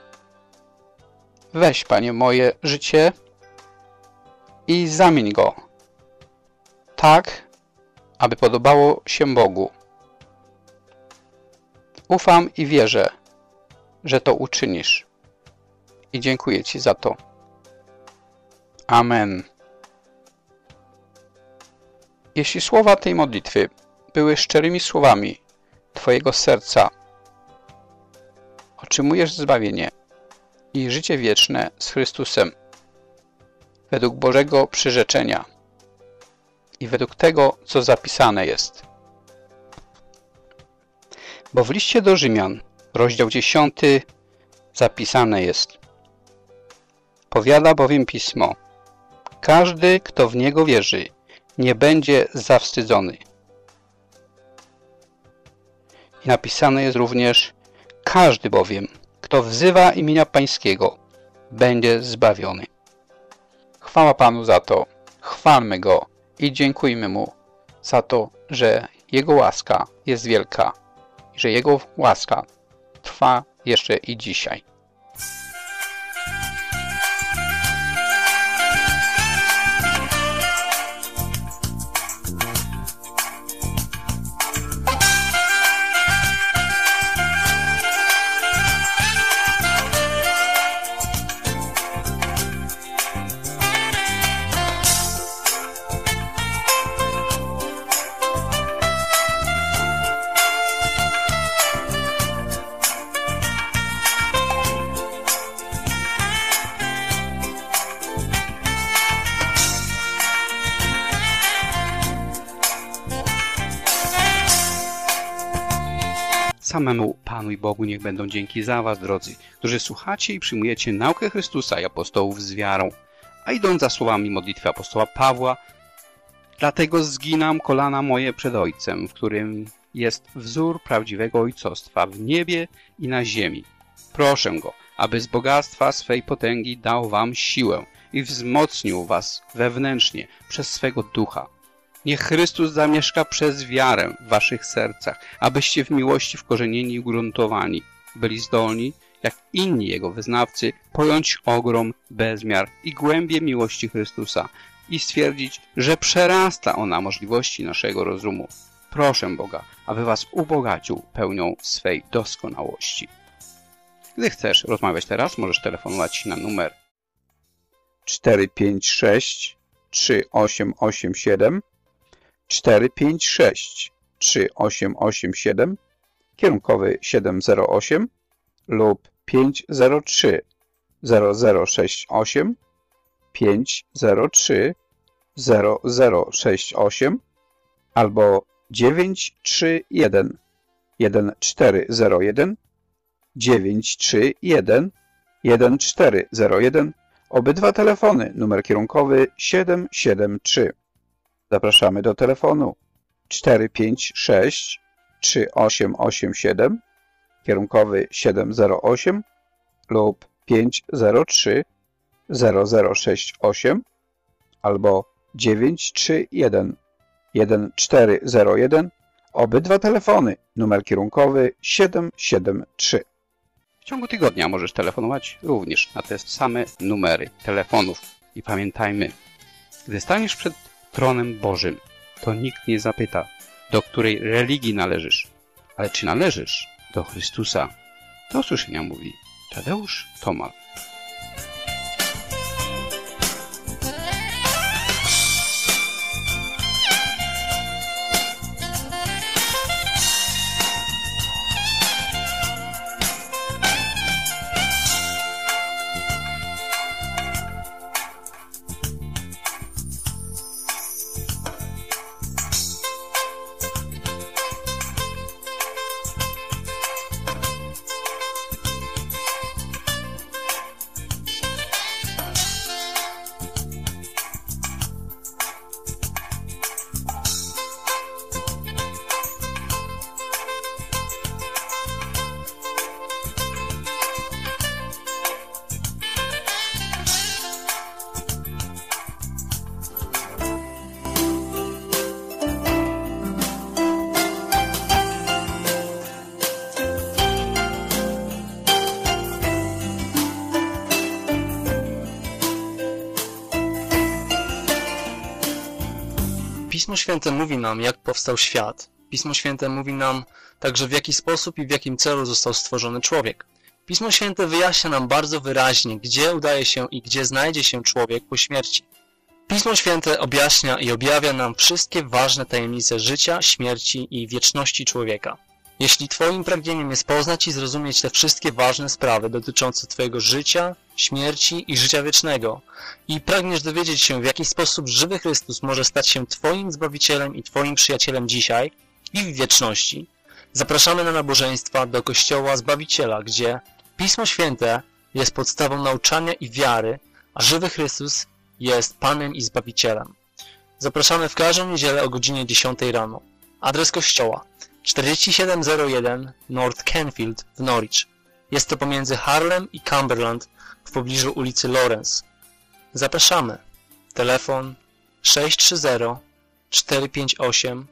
Weź, Panie, moje życie i zamień go tak, aby podobało się Bogu. Ufam i wierzę, że to uczynisz. I dziękuję Ci za to. Amen. Jeśli słowa tej modlitwy były szczerymi słowami Twojego serca, otrzymujesz zbawienie i życie wieczne z Chrystusem według Bożego przyrzeczenia i według tego, co zapisane jest. Bo w liście do Rzymian, rozdział 10, zapisane jest: powiada bowiem Pismo, każdy, kto w Niego wierzy, nie będzie zawstydzony. I napisane jest również: każdy bowiem, kto wzywa imienia Pańskiego, będzie zbawiony. Chwała Panu za to, chwalmy Go i dziękujmy Mu za to, że Jego łaska jest wielka i że Jego łaska trwa jeszcze i dzisiaj. Samemu Panu i Bogu niech będą dzięki za Was, drodzy, którzy słuchacie i przyjmujecie naukę Chrystusa i apostołów z wiarą. A idąc za słowami modlitwy apostoła Pawła, dlatego zginam kolana moje przed Ojcem, w którym jest wzór prawdziwego ojcostwa w niebie i na ziemi. Proszę Go, aby z bogactwa swej potęgi dał Wam siłę i wzmocnił Was wewnętrznie przez swego Ducha. Niech Chrystus zamieszka przez wiarę w Waszych sercach, abyście w miłości wkorzenieni i ugruntowani byli zdolni, jak inni Jego wyznawcy, pojąć ogrom, bezmiar i głębię miłości Chrystusa i stwierdzić, że przerasta ona możliwości naszego rozumu. Proszę Boga, aby Was ubogacił pełnią swej doskonałości. Gdy chcesz rozmawiać teraz, możesz telefonować na numer 456 3887 456 3887, kierunkowy 708 lub 503 0068, 503 0068 albo 931 1401, 931 1401, obydwa telefony, numer kierunkowy 773. Zapraszamy do telefonu 456 3887, kierunkowy 708 lub 503 0068 albo 931 1401, obydwa telefony, numer kierunkowy 773. W ciągu tygodnia możesz telefonować również na te same numery telefonów. I pamiętajmy, gdy staniesz przed tronem Bożym, to nikt nie zapyta, do której religii należysz, ale czy należysz do Chrystusa. Do usłyszenia mówi Tadeusz Tomal. Pismo Święte mówi nam, jak powstał świat. Pismo Święte mówi nam także, w jaki sposób i w jakim celu został stworzony człowiek. Pismo Święte wyjaśnia nam bardzo wyraźnie, gdzie udaje się i gdzie znajdzie się człowiek po śmierci. Pismo Święte objaśnia i objawia nam wszystkie ważne tajemnice życia, śmierci i wieczności człowieka. Jeśli Twoim pragnieniem jest poznać i zrozumieć te wszystkie ważne sprawy dotyczące Twojego życia, śmierci i życia wiecznego i pragniesz dowiedzieć się, w jaki sposób żywy Chrystus może stać się Twoim Zbawicielem i Twoim przyjacielem dzisiaj i w wieczności, zapraszamy na nabożeństwa do Kościoła Zbawiciela, gdzie Pismo Święte jest podstawą nauczania i wiary, a żywy Chrystus jest Panem i Zbawicielem. Zapraszamy w każdą niedzielę o godzinie 10 rano. Adres kościoła 4701 North Canfield w Norwich. Jest to pomiędzy Harlem i Cumberland w pobliżu ulicy Lawrence. Zapraszamy. Telefon 630 458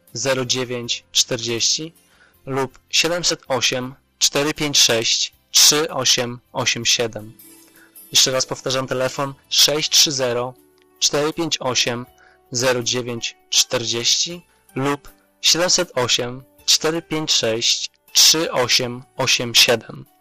0940 lub 708 456 3887. Jeszcze raz powtarzam, telefon 630 458 0940 lub 708 456 3887.